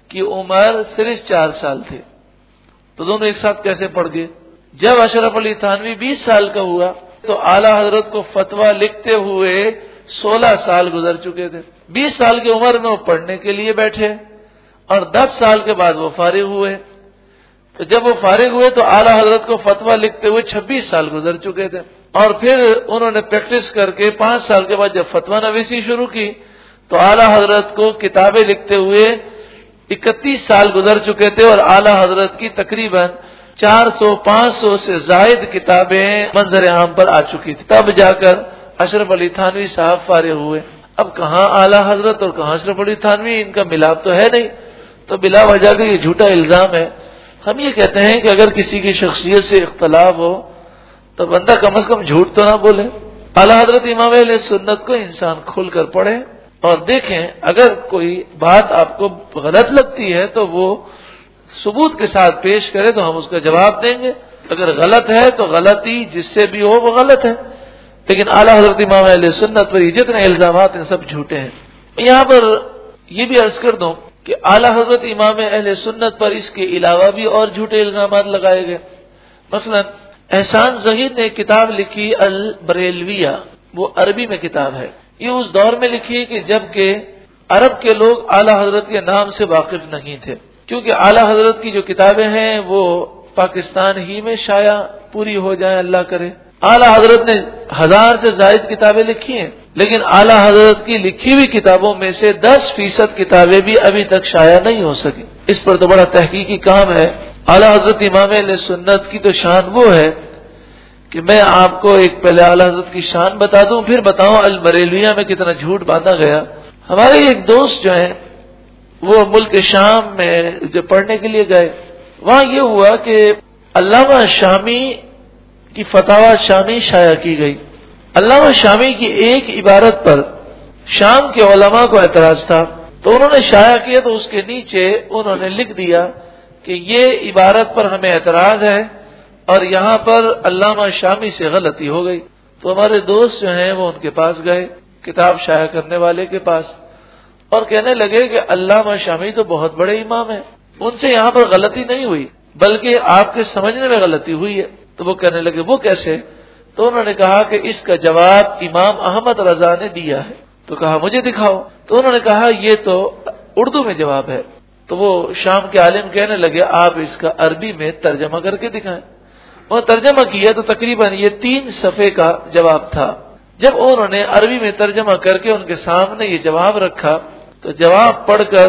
کی عمر صرف 4 سال تھے، تو دونوں ایک ساتھ کیسے پڑھ گئے؟ جب اشرف علی تھانوی 20 سال کا ہوا تو اعلیٰ حضرت کو فتویٰ لکھتے ہوئے 16 سال گزر چکے تھے۔ 20 سال کی عمر میں وہ پڑھنے کے لیے بیٹھے اور 10 سال کے بعد وہ فارغ ہوئے، تو جب وہ فارغ ہوئے تو اعلیٰ حضرت کو فتویٰ لکھتے ہوئے 26 سال گزر چکے تھے، اور پھر انہوں نے پریکٹس کر کے 5 سال کے بعد جب فتویٰ نویسی شروع کی تو اعلیٰ حضرت کو کتابیں لکھتے ہوئے 31 سال گزر چکے تھے، اور اعلیٰ حضرت کی تقریباً 400-500 سے زائد کتابیں منظر عام پر آ چکی تھی، تب جا کر اشرف علی تھانوی صاحب فارغ ہوئے۔ اب کہاں اعلیٰ حضرت اور کہاں اشرف علی تھانوی، ان کا ملاپ تو ہے نہیں، تو بلا وجہ کا یہ جھوٹا الزام ہے۔ ہم یہ کہتے ہیں کہ اگر کسی کی شخصیت سے اختلاف ہو تو بندہ کم از کم جھوٹ تو نہ بولے۔ اعلیٰ حضرت امام اہل سنت کو انسان کھل کر پڑھے اور دیکھیں، اگر کوئی بات آپ کو غلط لگتی ہے تو وہ ثبوت کے ساتھ پیش کرے تو ہم اس کا جواب دیں گے، اگر غلط ہے تو غلطی جس سے بھی ہو وہ غلط ہے، لیکن اعلیٰ حضرت امام اہل سنت پر یہ جتنے الزامات ہیں سب جھوٹے ہیں۔ یہاں پر یہ بھی عرض کر دوں کہ اعلیٰ حضرت امام اہل سنت پر اس کے علاوہ بھی اور جھوٹے الزامات لگائے گئے۔ مثلا احسان ظہیر نے کتاب لکھی البریلویہ، وہ عربی میں کتاب ہے، یہ اس دور میں لکھی کہ جب کہ عرب کے لوگ اعلیٰ حضرت کے نام سے واقف نہیں تھے، کیونکہ اعلیٰ حضرت کی جو کتابیں ہیں وہ پاکستان ہی میں شائع پوری ہو جائیں، اللہ کرے۔ اعلیٰ حضرت نے 1000 سے زائد کتابیں لکھی ہیں، لیکن اعلیٰ حضرت کی لکھی ہوئی کتابوں میں سے 10% کتابیں بھی ابھی تک شائع نہیں ہو سکی۔ اس پر تو بڑا تحقیقی کام ہے۔ اعلیٰ حضرت امام اہل سنت کی تو شان وہ ہے کہ میں آپ کو ایک پہلے اعلیٰ حضرت کی شان بتا دوں، پھر بتاؤں البریلویہ میں کتنا جھوٹ باندھا گیا۔ ہمارے ایک دوست جو ہیں وہ ملک شام میں جب پڑھنے کے لیے گئے، وہاں یہ ہوا کہ علامہ شامی کی فتاوی شامی شائع کی گئی۔ علامہ شامی کی ایک عبارت پر شام کے علماء کو اعتراض تھا، تو انہوں نے شائع کیا تو اس کے نیچے انہوں نے لکھ دیا کہ یہ عبارت پر ہمیں اعتراض ہے اور یہاں پر علامہ شامی سے غلطی ہو گئی۔ تو ہمارے دوست جو ہیں وہ ان کے پاس گئے، کتاب شائع کرنے والے کے پاس، اور کہنے لگے کہ علامہ شامی تو بہت بڑے امام ہیں، ان سے یہاں پر غلطی نہیں ہوئی بلکہ آپ کے سمجھنے میں غلطی ہوئی ہے۔ تو وہ کہنے لگے وہ کیسے؟ تو انہوں نے کہا کہ اس کا جواب امام احمد رضا نے دیا ہے۔ تو کہا مجھے دکھاؤ، تو انہوں نے کہا یہ تو اردو میں جواب ہے۔ تو وہ شام کے عالم کہنے لگے آپ اس کا عربی میں ترجمہ کر کے دکھائیں۔ اور ترجمہ کیا تو تقریباً یہ 3 صفحے کا جواب تھا۔ جب انہوں نے عربی میں ترجمہ کر کے ان کے سامنے یہ جواب رکھا تو جواب پڑھ کر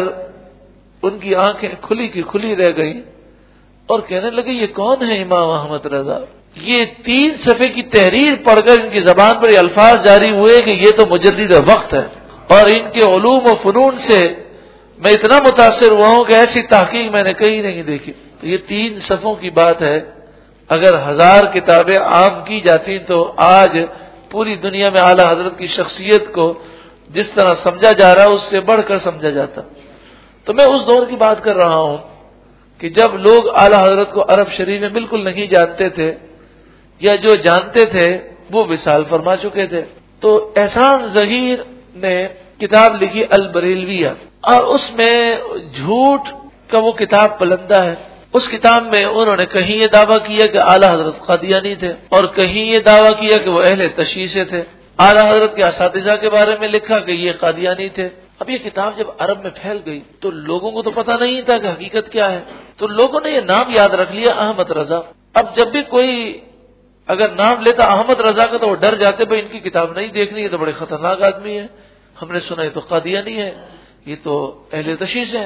ان کی آنکھیں کھلی کی کھلی رہ گئیں اور کہنے لگے یہ کون ہے امام احمد رضا؟ یہ 3 صفحے کی تحریر پڑھ کر ان کی زبان پر یہ الفاظ جاری ہوئے کہ یہ تو مجدد وقت ہے، اور ان کے علوم و فنون سے میں اتنا متاثر ہوا ہوں کہ ایسی تحقیق میں نے کہیں نہیں دیکھی۔ تو یہ 3 صفحوں کی بات ہے، اگر 1000 کتابیں عام کی جاتی تو آج پوری دنیا میں اعلیٰ حضرت کی شخصیت کو جس طرح سمجھا جا رہا ہے اس سے بڑھ کر سمجھا جاتا۔ تو میں اس دور کی بات کر رہا ہوں کہ جب لوگ اعلیٰ حضرت کو عرب شریف میں بالکل نہیں جانتے تھے، یا جو جانتے تھے وہ وصال فرما چکے تھے۔ تو احسان ظہیر نے کتاب لکھی البریلویہ، اور اس میں جھوٹ کا وہ کتاب پلندہ ہے۔ اس کتاب میں انہوں نے کہیں یہ دعویٰ کیا کہ اعلیٰ حضرت قادیانی تھے، اور کہیں یہ دعویٰ کیا کہ وہ اہل تشیع سے تھے۔ اعلیٰ حضرت کے اساتذہ کے بارے میں لکھا کہ یہ قادیانی تھے۔ اب یہ کتاب جب عرب میں پھیل گئی تو لوگوں کو تو پتہ نہیں تھا کہ حقیقت کیا ہے، تو لوگوں نے یہ نام یاد رکھ لیا احمد رضا۔ اب جب بھی کوئی اگر نام لیتا احمد رضا کا تو وہ ڈر جاتے بھائی ان کی کتاب نہیں دیکھنی، یہ تو بڑے خطرناک آدمی ہے، ہم نے سنا یہ تو قادیانی ہے، یہ تو اہل تشیع سے ہے۔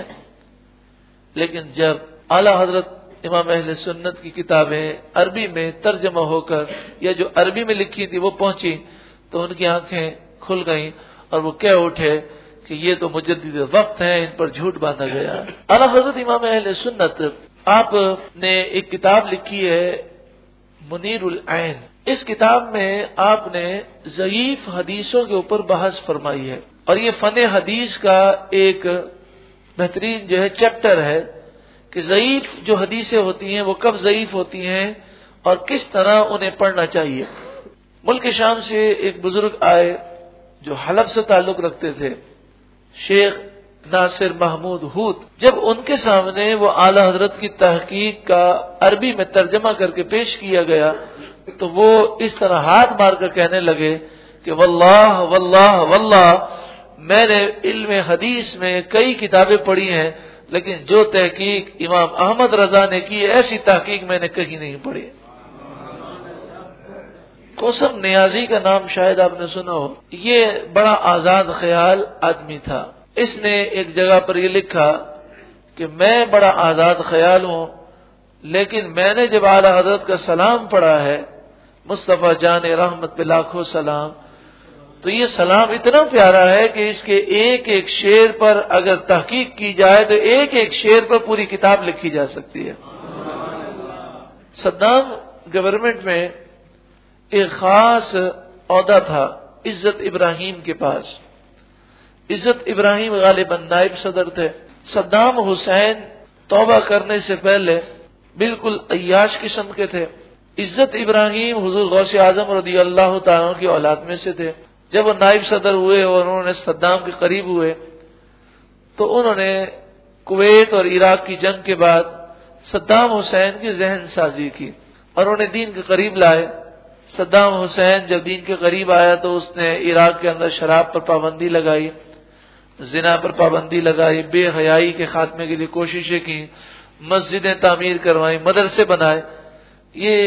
لیکن جب اعلیٰ حضرت امام اہل سنت کی کتابیں عربی میں ترجمہ ہو کر یا جو عربی میں لکھی تھی وہ پہنچی تو ان کی آنکھیں کھل گئیں اور وہ کہہ اٹھے کہ یہ تو مجدد وقت ہیں، ان پر جھوٹ باندھا گیا۔ اعلیٰ حضرت امام اہل سنت آپ نے ایک کتاب لکھی ہے منیر العین۔ اس کتاب میں آپ نے ضعیف حدیثوں کے اوپر بحث فرمائی ہے، اور یہ فن حدیث کا ایک بہترین جو ہے چیپٹر ہے کہ ضعیف جو حدیثیں ہوتی ہیں وہ کب ضعیف ہوتی ہیں اور کس طرح انہیں پڑھنا چاہیے۔ ملک شام سے ایک بزرگ آئے جو حلب سے تعلق رکھتے تھے، شیخ ناصر محمود ہود، جب ان کے سامنے وہ اعلی حضرت کی تحقیق کا عربی میں ترجمہ کر کے پیش کیا گیا تو وہ اس طرح ہاتھ مار کر کہنے لگے کہ واللہ واللہ واللہ میں نے علم حدیث میں کئی کتابیں پڑھی ہیں، لیکن جو تحقیق امام احمد رضا نے کی ایسی تحقیق میں نے کہیں نہیں پڑھی۔ کوثر نیازی کا نام شاید آپ نے سنا ہو، یہ بڑا آزاد خیال آدمی تھا۔ اس نے ایک جگہ پر یہ لکھا کہ میں بڑا آزاد خیال ہوں، لیکن میں نے جب اعلی حضرت کا سلام پڑھا ہے، مصطفیٰ جان رحمت پہ لاکھوں سلام، تو یہ سلام اتنا پیارا ہے کہ اس کے ایک ایک شعر پر اگر تحقیق کی جائے تو ایک ایک شعر پر پوری کتاب لکھی جا سکتی ہے۔ صدام گورنمنٹ میں ایک خاص عہدہ تھا عزت ابراہیم کے پاس۔ عزت ابراہیم غالباً نائب صدر تھے۔ صدام حسین توبہ کرنے سے پہلے بالکل عیاش قسم کے تھے۔ عزت ابراہیم حضور غوث اعظم رضی اللہ تعالیٰ کی اولاد میں سے تھے۔ جب وہ نائب صدر ہوئے اور انہوں نے صدام کے قریب ہوئے تو انہوں نے کویت اور عراق کی جنگ کے بعد صدام حسین کی ذہن سازی کی اور انہیں دین کے قریب لائے۔ صدام حسین جب دین کے قریب آیا تو اس نے عراق کے اندر شراب پر پابندی لگائی، زنا پر پابندی لگائی، بے حیائی کے خاتمے کے لیے کوششیں کی، مسجدیں تعمیر کروائیں، مدرسے بنائے۔ یہ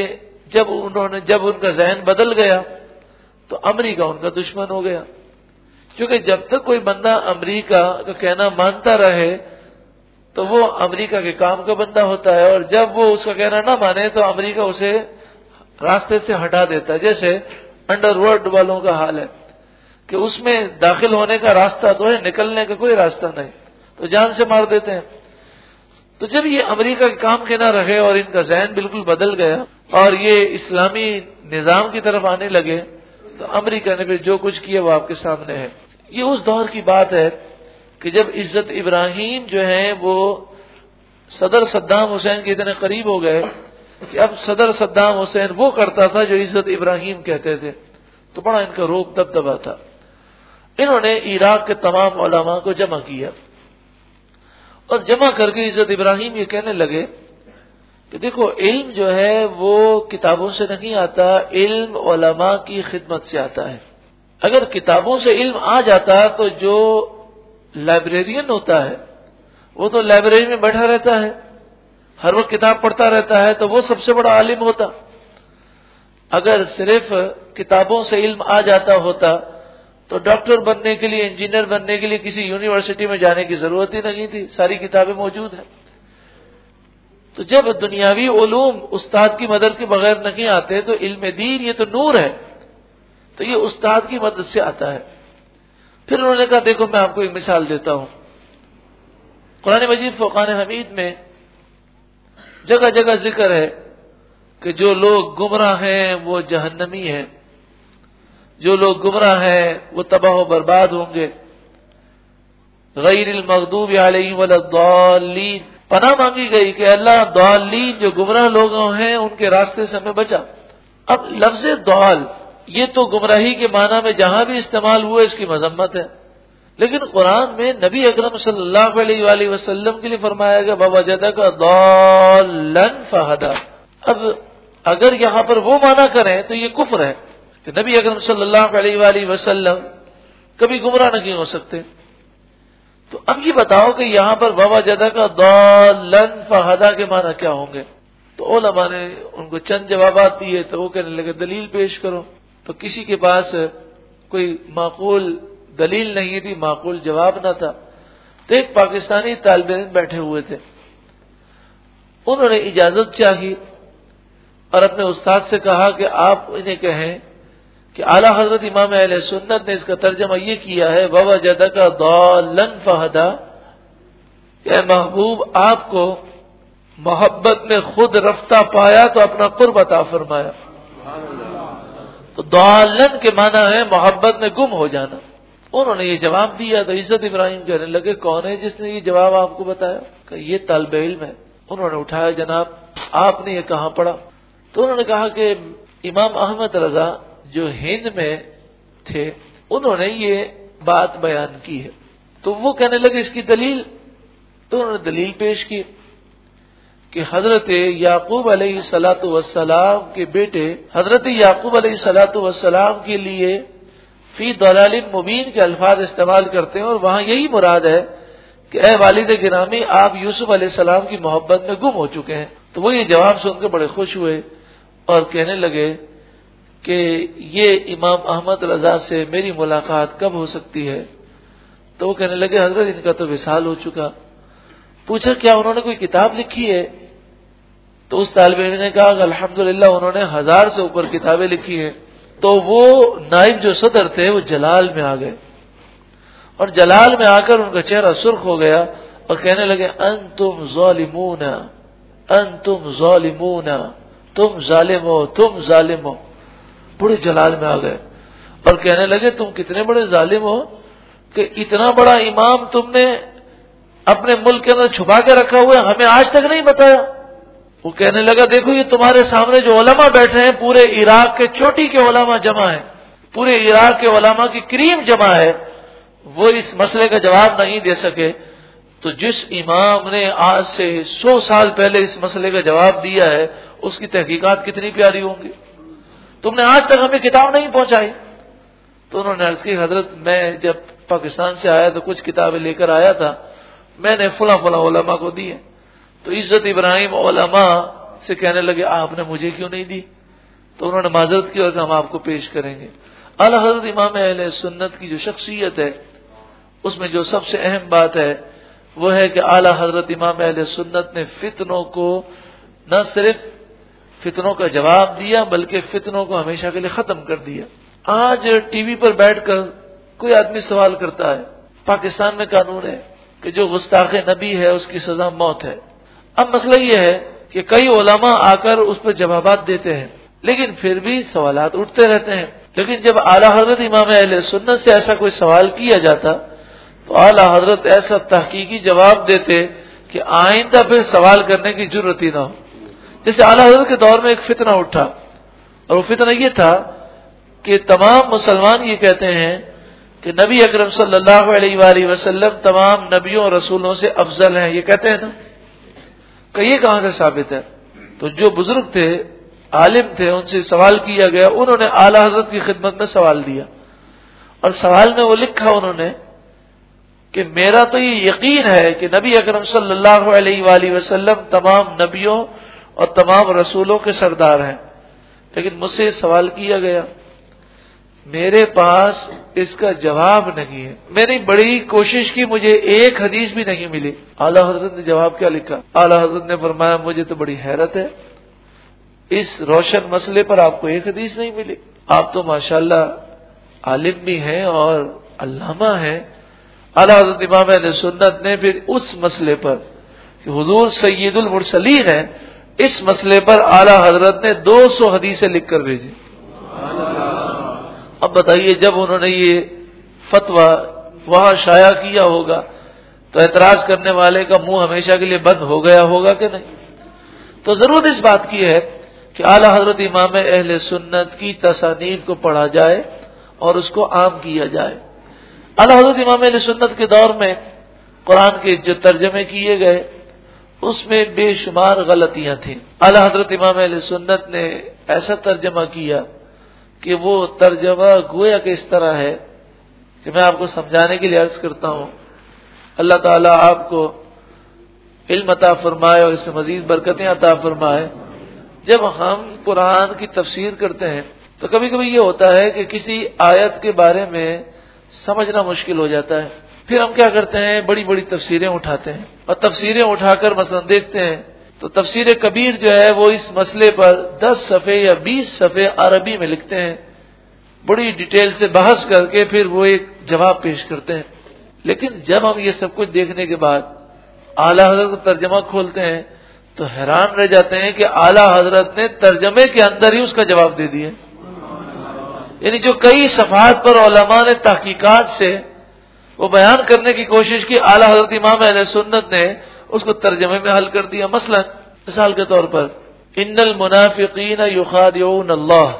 جب ان کا ذہن بدل گیا تو امریکہ ان کا دشمن ہو گیا، کیونکہ جب تک کوئی بندہ امریکہ کا کہنا مانتا رہے تو وہ امریکہ کے کام کا بندہ ہوتا ہے، اور جب وہ اس کا کہنا نہ مانے تو امریکہ اسے راستے سے ہٹا دیتا ہے۔ جیسے انڈر ورلڈ والوں کا حال ہے کہ اس میں داخل ہونے کا راستہ تو ہے، نکلنے کا کوئی راستہ نہیں، تو جان سے مار دیتے ہیں۔ تو جب یہ امریکہ کے کام کے نہ رہے اور ان کا ذہن بالکل بدل گیا اور یہ اسلامی نظام کی طرف آنے لگے تو امریکہ نے پھر جو کچھ کیا وہ آپ کے سامنے ہے۔ یہ اس دور کی بات ہے کہ جب عزت ابراہیم جو ہیں وہ صدر صدام حسین کے اتنے قریب ہو گئے کہ اب صدر صدام حسین وہ کرتا تھا جو عزت ابراہیم کہتے تھے، تو بڑا ان کا روب دبدبا تھا۔ انہوں نے عراق کے تمام علماء کو جمع کیا اور جمع کر کے عزت ابراہیم یہ کہنے لگے کہ دیکھو علم جو ہے وہ کتابوں سے نہیں آتا، علم علماء کی خدمت سے آتا ہے۔ اگر کتابوں سے علم آ جاتا تو جو لائبریرین ہوتا ہے وہ تو لائبریری میں بیٹھا رہتا ہے، ہر وقت کتاب پڑھتا رہتا ہے، تو وہ سب سے بڑا عالم ہوتا۔ اگر صرف کتابوں سے علم آ جاتا ہوتا تو ڈاکٹر بننے کے لیے، انجینئر بننے کے لیے کسی یونیورسٹی میں جانے کی ضرورت ہی نہیں تھی، ساری کتابیں موجود ہیں۔ تو جب دنیاوی علوم استاد کی مدد کے بغیر نہیں آتے تو علم دین یہ تو نور ہے، تو یہ استاد کی مدد سے آتا ہے۔ پھر انہوں نے کہا دیکھو میں آپ کو ایک مثال دیتا ہوں، قرآن مجید فرقان حمید میں جگہ جگہ ذکر ہے کہ جو لوگ گمراہ ہیں وہ جہنمی ہیں، جو لوگ گمراہ ہیں وہ تباہ و برباد ہوں گے۔ غیر المغضوب علیہم ولا الضالین، پناہ مانگی گئی کہ اللہ ضالین جو گمراہ لوگ ہیں ان کے راستے سے ہمیں بچا۔ اب لفظ ضال یہ تو گمراہی کے معنی میں جہاں بھی استعمال ہوا اس کی مذمت ہے، لیکن قرآن میں نبی اکرم صلی اللہ علیہ وآلہ وسلم کے لیے فرمایا گیا ووجدک ضالا فہدی۔ اب اگر یہاں پر وہ معنی کریں تو یہ کفر ہے کہ نبی اکرم صلی اللہ علیہ وآلہ وسلم کبھی گمراہ نہیں ہو سکتے۔ تو اب یہ بتاؤ کہ یہاں پر ووجدک ضالا فہدی کے معنی کیا ہوں گے؟ تو علماء نے ان کو چند جوابات دیے تو وہ کہنے لگے دلیل پیش کرو، تو کسی کے پاس کوئی معقول دلیل نہیں تھی، معقول جواب نہ تھا، تو ایک پاکستانی طالب علم بیٹھے ہوئے تھے، انہوں نے اجازت چاہی اور اپنے استاد سے کہا کہ آپ انہیں کہیں کہ اعلیٰ حضرت امام اہل سنت نے اس کا ترجمہ یہ کیا ہے ووجدک ضالا فہدی، کہ اے محبوب آپ کو محبت میں خود رفتہ پایا تو اپنا قرب عطا فرمایا۔ تو ضالن کے معنی ہے محبت میں گم ہو جانا۔ انہوں نے یہ جواب دیا تو عزت ابراہیم کہنے لگے کون ہے جس نے یہ جواب آپ کو بتایا؟ کہ یہ طالب علم ہے۔ انہوں نے اٹھایا جناب آپ نے یہ کہاں پڑھا؟ تو انہوں نے کہا کہ امام احمد رضا جو ہند میں تھے انہوں نے یہ بات بیان کی ہے۔ تو وہ کہنے لگے اس کی دلیل، تو انہوں نے دلیل پیش کی کہ حضرت یعقوب علیہ الصلوۃ والسلام کے بیٹے حضرت یعقوب علیہ الصلوۃ والسلام کے لیے فی ضلال مبین کے الفاظ استعمال کرتے ہیں، اور وہاں یہی مراد ہے کہ اے والد گرامی آپ یوسف علیہ السلام کی محبت میں گم ہو چکے ہیں۔ تو وہ یہ جواب سن کے بڑے خوش ہوئے اور کہنے لگے کہ یہ امام احمد رضا سے میری ملاقات کب ہو سکتی ہے؟ تو وہ کہنے لگے حضرت ان کا تو وصال ہو چکا۔ پوچھا کیا انہوں نے کوئی کتاب لکھی ہے؟ تو اس طالب علم نے کہا کہ الحمدللہ انہوں نے 1000 سے اوپر کتابیں لکھی ہیں۔ تو وہ نائب جو صدر تھے وہ جلال میں آ گئے، اور جلال میں آ کر ان کا چہرہ سرخ ہو گیا اور کہنے لگے انتم ظالمون، انتم ظالمون، تم ظالم ہو، تم ظالم ہو۔ بڑے جلال میں آ گئے اور کہنے لگے تم کتنے بڑے ظالم ہو کہ اتنا بڑا امام تم نے اپنے ملک کے اندر چھپا کے رکھا ہوا ہے، ہمیں آج تک نہیں بتایا۔ وہ کہنے لگا دیکھو یہ تمہارے سامنے جو علماء بیٹھے ہیں پورے عراق کے چوٹی کے علماء جمع ہیں، پورے عراق کے علماء کی کریم جمع ہے، وہ اس مسئلے کا جواب نہیں دے سکے۔ تو جس امام نے آج سے 100 سال پہلے اس مسئلے کا جواب دیا ہے اس کی تحقیقات کتنی پیاری ہوں گی، تم نے آج تک ہمیں کتاب نہیں پہنچائی۔ تو انہوں نے عرض کی حضرت میں جب پاکستان سے آیا تو کچھ کتابیں لے کر آیا تھا، میں نے فلاں فلاں علماء کو دی ہیں۔ تو عزت ابراہیم علماء سے کہنے لگے آپ نے مجھے کیوں نہیں دی؟ تو انہوں نے معذرت کی اور کہ ہم آپ کو پیش کریں گے۔ اعلیٰ حضرت امام اہل سنت کی جو شخصیت ہے اس میں جو سب سے اہم بات ہے وہ ہے کہ اعلیٰ حضرت امام اہل سنت نے فتنوں کو نہ صرف فتنوں کا جواب دیا بلکہ فتنوں کو ہمیشہ کے لیے ختم کر دیا۔ آج ٹی وی پر بیٹھ کر کوئی آدمی سوال کرتا ہے، پاکستان میں قانون ہے کہ جو گستاخ نبی ہے اس کی سزا موت ہے۔ اب مسئلہ یہ ہے کہ کئی علماء آ کر اس پر جوابات دیتے ہیں لیکن پھر بھی سوالات اٹھتے رہتے ہیں، لیکن جب اعلیٰ حضرت امام اہل سنت سے ایسا کوئی سوال کیا جاتا تو اعلیٰ حضرت ایسا تحقیقی جواب دیتے کہ آئندہ پھر سوال کرنے کی ضرورت ہی نہ ہو۔ جیسے اعلیٰ حضرت کے دور میں ایک فتنہ اٹھا، اور وہ فتنہ یہ تھا کہ تمام مسلمان یہ کہتے ہیں کہ نبی اکرم صلی اللہ علیہ وآلہ وسلم تمام نبیوں اور رسولوں سے افضل ہیں، یہ کہتے ہیں نا، کہ یہ کہاں سے ثابت ہے؟ تو جو بزرگ تھے، عالم تھے، ان سے سوال کیا گیا، انہوں نے اعلیٰ حضرت کی خدمت میں سوال دیا، اور سوال میں وہ لکھا انہوں نے کہ میرا تو یہ یقین ہے کہ نبی اکرم صلی اللہ علیہ وآلہ وسلم تمام نبیوں اور تمام رسولوں کے سردار ہیں، لیکن مجھ سے سوال کیا گیا، میرے پاس اس کا جواب نہیں ہے، میں نے بڑی کوشش کی، مجھے ایک حدیث بھی نہیں ملی۔ اعلیٰ حضرت نے جواب کیا لکھا؟ اعلیٰ حضرت نے فرمایا مجھے تو بڑی حیرت ہے، اس روشن مسئلے پر آپ کو ایک حدیث نہیں ملی، آپ تو ماشاءاللہ عالم بھی ہیں اور علامہ ہیں۔ اعلیٰ حضرت امام اہل سنت نے پھر اس مسئلے پر کہ حضور سید المرسلین ہیں، اس مسئلے پر اعلیٰ حضرت نے 200 حدیثیں لکھ کر بھیجی۔ اب بتائیے جب انہوں نے یہ فتویٰ وہاں شائع کیا ہوگا تو اعتراض کرنے والے کا منہ ہمیشہ کے لیے بند ہو گیا ہوگا کہ نہیں؟ تو ضرورت اس بات کی ہے کہ اعلیٰ حضرت امام اہل سنت کی تصانیف کو پڑھا جائے اور اس کو عام کیا جائے۔ اعلیٰ حضرت امام اہل سنت کے دور میں قرآن کے جو ترجمے کیے گئے اس میں بے شمار غلطیاں تھیں۔ اعلیٰ حضرت امام اہل سنت نے ایسا ترجمہ کیا کہ وہ ترجمہ گویا کہ اس طرح ہے کہ میں آپ کو سمجھانے کے لیے عرض کرتا ہوں، اللہ تعالیٰ آپ کو علم عطا فرمائے اور اس میں مزید برکتیں عطا فرمائے۔ جب ہم قرآن کی تفسیر کرتے ہیں تو کبھی کبھی یہ ہوتا ہے کہ کسی آیت کے بارے میں سمجھنا مشکل ہو جاتا ہے، پھر ہم کیا کرتے ہیں بڑی بڑی تفسیریں اٹھاتے ہیں، اور تفسیریں اٹھا کر مثلا دیکھتے ہیں تو تفسیر کبیر جو ہے وہ اس مسئلے پر 10 صفحے یا 20 صفحے عربی میں لکھتے ہیں، بڑی ڈیٹیل سے بحث کر کے پھر وہ ایک جواب پیش کرتے ہیں۔ لیکن جب ہم یہ سب کچھ دیکھنے کے بعد اعلیٰ حضرت کا ترجمہ کھولتے ہیں تو حیران رہ جاتے ہیں کہ اعلیٰ حضرت نے ترجمے کے اندر ہی اس کا جواب دے دیا، یعنی جو کئی صفحات پر علماء نے تحقیقات سے وہ بیان کرنے کی کوشش کی، اعلیٰ حضرت امام اہل سنت نے اس کو ترجمے میں حل کر دیا۔ مثلا مثال کے طور پر ان المنافقین یخادعون اللہ،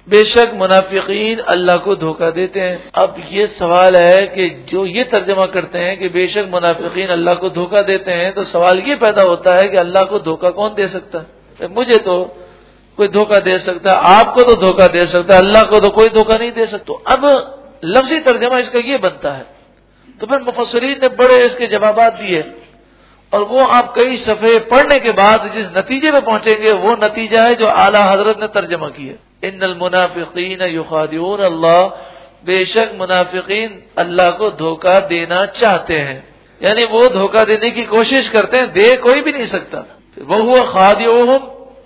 بے شک منافقین اللہ کو دھوکہ دیتے ہیں. اب یہ سوال ہے کہ جو یہ ترجمہ کرتے ہیں کہ بے شک منافقین اللہ کو دھوکہ دیتے ہیں، تو سوال یہ پیدا ہوتا ہے کہ اللہ کو دھوکہ کون دے سکتا ہے؟ مجھے تو کوئی دھوکہ دے سکتا ہے، آپ کو تو دھوکہ دے سکتا ہے، اللہ کو تو کوئی دھوکہ نہیں دے سکتا. اب لفظی ترجمہ اس کا یہ بنتا ہے. تو پھر مفسرین نے بڑے اس کے جوابات دیے، اور وہ آپ کئی صفحے پڑھنے کے بعد جس نتیجے پہ پہنچیں گے وہ نتیجہ ہے جو اعلیٰ حضرت نے ترجمہ کیا. ان المنافقین یخادعون اللہ، بے شک منافقین اللہ کو دھوکہ دینا چاہتے ہیں، یعنی وہ دھوکہ دینے کی کوشش کرتے ہیں، دے کوئی بھی نہیں سکتا. وہو خادعہم،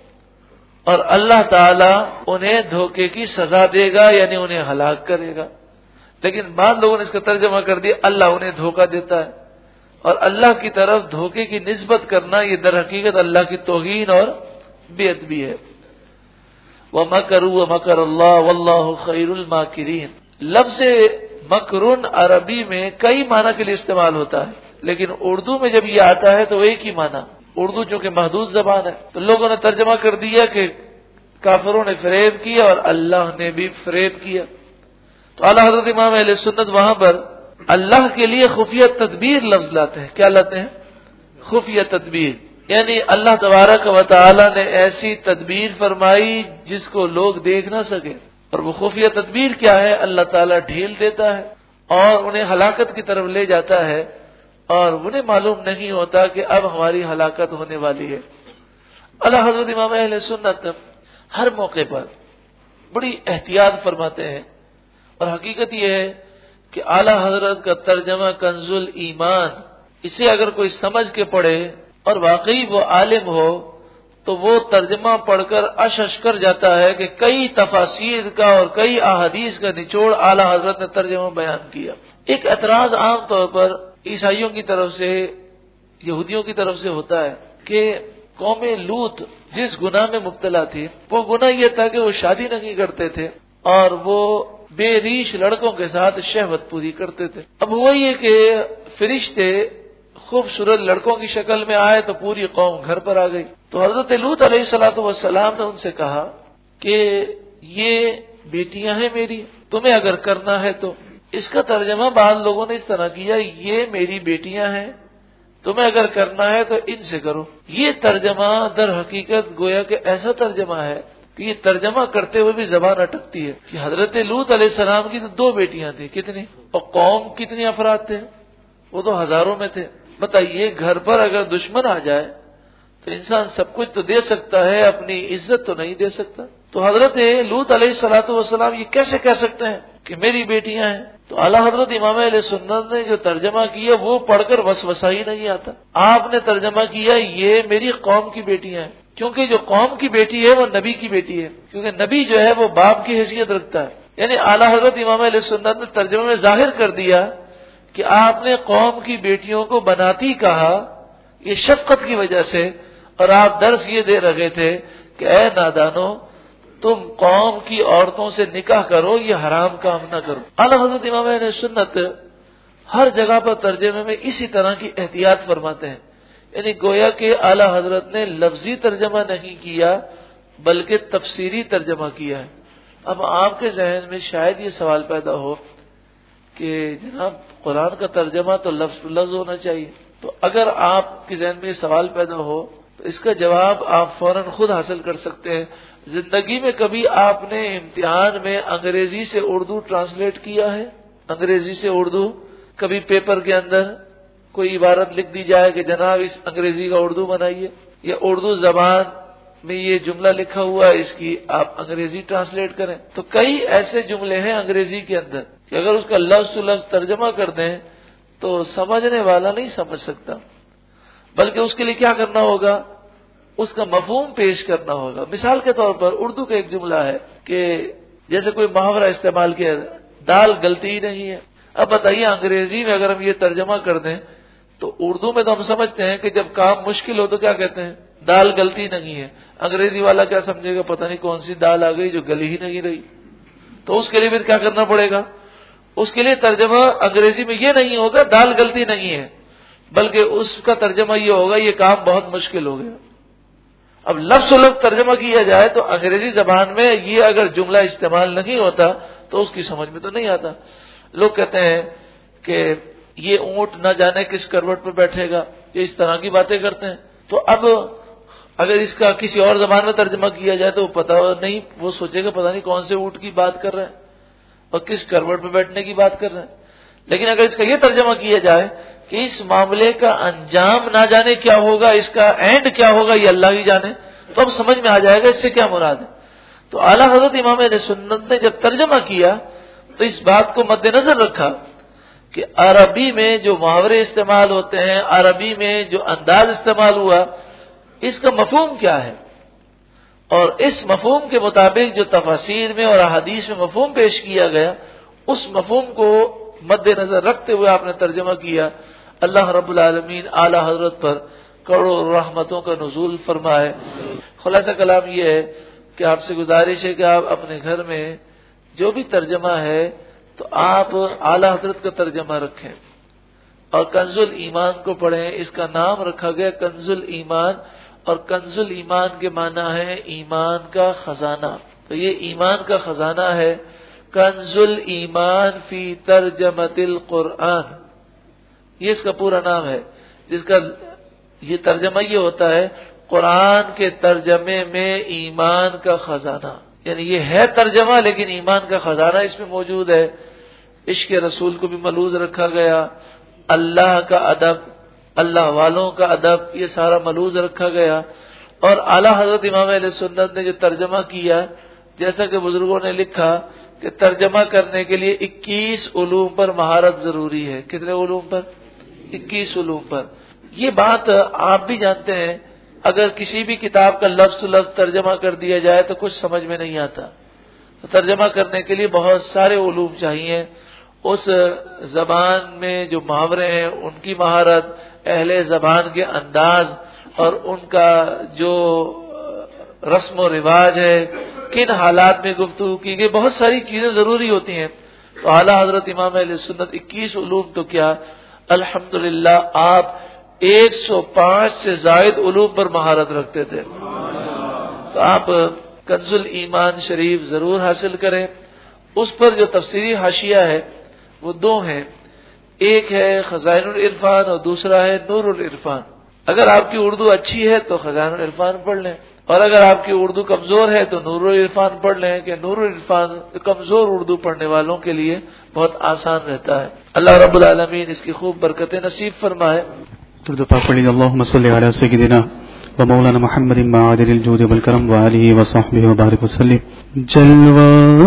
اور اللہ تعالی انہیں دھوکے کی سزا دے گا، یعنی انہیں ہلاک کرے گا. لیکن بعض لوگوں نے اس کا ترجمہ کر دیا اللہ انہیں دھوکہ دیتا ہے، اور اللہ کی طرف دھوکے کی نسبت کرنا یہ در حقیقت اللہ کی توہین اور بے ادبی ہے. وَمَكَرُوا وَمَكَرَ اللَّهُ وَاللَّهُ خَيْرُ الْمَاكِرِينَ. لفظ مکرون عربی میں کئی معنی کے لیے استعمال ہوتا ہے، لیکن اردو میں جب یہ آتا ہے تو ایک ہی معنی. اردو چونکہ محدود زبان ہے تو لوگوں نے ترجمہ کر دیا کہ کافروں نے فریب کیا اور اللہ نے بھی فریب کیا. تو اعلیٰ حضرت امام اہل سنت وہاں پر اللہ کے لیے خفیہ تدبیر لفظ لاتے ہیں. کیا لاتے ہیں؟ خفیہ تدبیر، یعنی اللہ تبارک و تعالی نے ایسی تدبیر فرمائی جس کو لوگ دیکھ نہ سکے. اور وہ خفیہ تدبیر کیا ہے؟ اللہ تعالیٰ ڈھیل دیتا ہے اور انہیں ہلاکت کی طرف لے جاتا ہے، اور انہیں معلوم نہیں ہوتا کہ اب ہماری ہلاکت ہونے والی ہے. اعلیٰ حضرت امام اہل سنت ہر موقع پر بڑی احتیاط فرماتے ہیں، اور حقیقت یہ ہے کہ اعلیٰ حضرت کا ترجمہ کنز الایمان، اسے اگر کوئی سمجھ کے پڑھے اور واقعی وہ عالم ہو تو وہ ترجمہ پڑھ کر اش کر جاتا ہے کہ کئی تفاسیر کا اور کئی احادیث کا نچوڑ اعلیٰ حضرت نے ترجمہ بیان کیا. ایک اعتراض عام طور پر عیسائیوں کی طرف سے، یہودیوں کی طرف سے ہوتا ہے کہ قوم لوط جس گناہ میں مبتلا تھی وہ گناہ یہ تھا کہ وہ شادی نہیں کرتے تھے اور وہ بے ریش لڑکوں کے ساتھ شہوت پوری کرتے تھے. اب ہوا یہ کہ فرشتے خوبصورت لڑکوں کی شکل میں آئے تو پوری قوم گھر پر آ گئی. تو حضرت لوط علیہ الصلوۃ والسلام نے ان سے کہا کہ یہ بیٹیاں ہیں میری، تمہیں اگر کرنا ہے تو. اس کا ترجمہ بعض لوگوں نے اس طرح کیا، یہ میری بیٹیاں ہیں، تمہیں اگر کرنا ہے تو ان سے کرو. یہ ترجمہ در حقیقت گویا کہ ایسا ترجمہ ہے کہ یہ ترجمہ کرتے ہوئے بھی زبان اٹکتی ہے کہ حضرت لوط علیہ السلام کی تو 2 بیٹیاں تھیں، کتنی، اور قوم کتنی افراد تھے؟ وہ تو ہزاروں میں تھے. بتائیے گھر پر اگر دشمن آ جائے تو انسان سب کچھ تو دے سکتا ہے، اپنی عزت تو نہیں دے سکتا. تو حضرت لوط علیہ الصلوۃ والسلام یہ کیسے کہہ سکتے ہیں کہ میری بیٹیاں ہیں؟ تو اعلیٰ حضرت امام اہل سنت نے جو ترجمہ کیا وہ پڑھ کر وسوسہ ہی نہیں آتا. آپ نے ترجمہ کیا یہ میری قوم کی بیٹیاں ہیں، کیونکہ جو قوم کی بیٹی ہے وہ نبی کی بیٹی ہے، کیونکہ نبی جو ہے وہ باپ کی حیثیت رکھتا ہے. یعنی اعلیٰ حضرت امام اہل سنت نے ترجمے میں ظاہر کر دیا کہ آپ نے قوم کی بیٹیوں کو بناتی کہا یہ شفقت کی وجہ سے، اور آپ درس یہ دے رہے تھے کہ اے نادانو تم قوم کی عورتوں سے نکاح کرو، یہ حرام کام نہ کرو. اعلیٰ حضرت امام اہل سنت ہر جگہ پر ترجمے میں اسی طرح کی احتیاط فرماتے ہیں، یعنی گویا کہ اعلیٰ حضرت نے لفظی ترجمہ نہیں کیا بلکہ تفسیری ترجمہ کیا ہے. اب آپ کے ذہن میں شاید یہ سوال پیدا ہو کہ جناب قرآن کا ترجمہ تو لفظ لفظ ہونا چاہیے. تو اگر آپ کے ذہن میں یہ سوال پیدا ہو تو اس کا جواب آپ فوراً خود حاصل کر سکتے ہیں. زندگی میں کبھی آپ نے امتحان میں انگریزی سے اردو ٹرانسلیٹ کیا ہے؟ انگریزی سے اردو کبھی پیپر کے اندر کوئی عبارت لکھ دی جائے کہ جناب اس انگریزی کا اردو بنائیے، یا اردو زبان میں یہ جملہ لکھا ہوا ہے اس کی آپ انگریزی ٹرانسلیٹ کریں. تو کئی ایسے جملے ہیں انگریزی کے اندر کہ اگر اس کا لفظ لفظ ترجمہ کر دیں تو سمجھنے والا نہیں سمجھ سکتا، بلکہ اس کے لیے کیا کرنا ہوگا، اس کا مفہوم پیش کرنا ہوگا. مثال کے طور پر اردو کا ایک جملہ ہے کہ جیسے کوئی محاورہ استعمال کیا دال گلتی ہی نہیں ہے. اب بتائیے انگریزی میں اگر ہم یہ ترجمہ کر دیں تو اردو میں تو ہم سمجھتے ہیں کہ جب کام مشکل ہو تو کیا کہتے ہیں، دال گلتی نہیں ہے. انگریزی والا کیا سمجھے گا، پتہ نہیں کون سی دال آ گئی جو گلی ہی نہیں رہی. تو اس کے لیے پھر کیا کرنا پڑے گا، اس کے لیے ترجمہ انگریزی میں یہ نہیں ہوگا دال گلتی نہیں ہے، بلکہ اس کا ترجمہ یہ ہوگا یہ کام بہت مشکل ہو گیا. اب لفظ و لفظ ترجمہ کیا جائے تو انگریزی زبان میں یہ اگر جملہ استعمال نہیں ہوتا تو اس کی سمجھ میں تو نہیں آتا. لوگ کہتے ہیں کہ یہ اونٹ نہ جانے کس کروٹ پہ بیٹھے گا، یہ اس طرح کی باتیں کرتے ہیں. تو اب اگر اس کا کسی اور زبان میں ترجمہ کیا جائے تو وہ پتا نہیں، وہ سوچے گا پتہ نہیں کون سے اونٹ کی بات کر رہے ہیں اور کس کروٹ پہ بیٹھنے کی بات کر رہے ہیں. لیکن اگر اس کا یہ ترجمہ کیا جائے کہ اس معاملے کا انجام نہ جانے کیا ہوگا، اس کا اینڈ کیا ہوگا یہ اللہ ہی جانے، تو اب سمجھ میں آ جائے گا اس سے کیا مراد ہے. تو اعلیٰ حضرت امام اہل سنت نے جب ترجمہ کیا تو اس بات کو مد نظر رکھا کہ عربی میں جو محاورے استعمال ہوتے ہیں، عربی میں جو انداز استعمال ہوا، اس کا مفہوم کیا ہے، اور اس مفہوم کے مطابق جو تفاسیر میں اور احادیث میں مفہوم پیش کیا گیا، اس مفہوم کو مد نظر رکھتے ہوئے آپ نے ترجمہ کیا. اللہ رب العالمین اعلی حضرت پر کروڑوں رحمتوں کا نزول فرمائے. خلاصہ کلام یہ ہے کہ آپ سے گزارش ہے کہ آپ اپنے گھر میں جو بھی ترجمہ ہے تو آپ اعلی حضرت کا ترجمہ رکھیں اور کنز الایمان کو پڑھیں. اس کا نام رکھا گیا کنز الایمان، اور کنز الایمان کے معنی ہے ایمان کا خزانہ. تو یہ ایمان کا خزانہ ہے. کنز الایمان فی ترجمۃ القرآن، یہ اس کا پورا نام ہے، جس کا یہ ترجمہ یہ ہوتا ہے قرآن کے ترجمے میں ایمان کا خزانہ. یعنی یہ ہے ترجمہ لیکن ایمان کا خزانہ اس میں موجود ہے. عشق رسول کو بھی ملوز رکھا گیا، اللہ کا ادب، اللہ والوں کا ادب، یہ سارا ملوز رکھا گیا. اور اعلیٰ حضرت امام اہل سنت نے جو ترجمہ کیا، جیسا کہ بزرگوں نے لکھا کہ ترجمہ کرنے کے لیے 21 علوم پر مہارت ضروری ہے. کتنے علوم پر؟ 21 علوم پر. یہ بات آپ بھی جانتے ہیں، اگر کسی بھی کتاب کا لفظ ترجمہ کر دیا جائے تو کچھ سمجھ میں نہیں آتا. تو ترجمہ کرنے کے لیے بہت سارے علوم چاہیے. اس زبان میں جو محاورے ہیں ان کی مہارت، اہل زبان کے انداز اور ان کا جو رسم و رواج ہے، کن حالات میں گفتگو کی گئی، بہت ساری چیزیں ضروری ہوتی ہیں. تو اعلیٰ حضرت امام اہل سنت 21 علوم تو کیا الحمدللہ آپ 105 سے زائد علوم پر مہارت رکھتے تھے. تو آپ کنز الایمان شریف ضرور حاصل کریں. اس پر جو تفسیری حاشیہ ہے وہ دو ہیں، ایک ہے خزائن العرفان اور دوسرا ہے نور العرفان. اگر آپ کی اردو اچھی ہے تو خزائن العرفان پڑھ لیں، اور اگر آپ کی اردو کمزور ہے تو نور العرفان پڑھ لیں، کہ نور العرفان کمزور اردو پڑھنے والوں کے لیے بہت آسان رہتا ہے. اللہ رب العالمین اس کی خوب برکتیں نصیب فرمائے. درود پاک پڑھیں. اللهم صل علی سیدنا و مولانا محمد معادل الجود والکرم و آلہ و صحبہ وبارک وسلم. جلوہ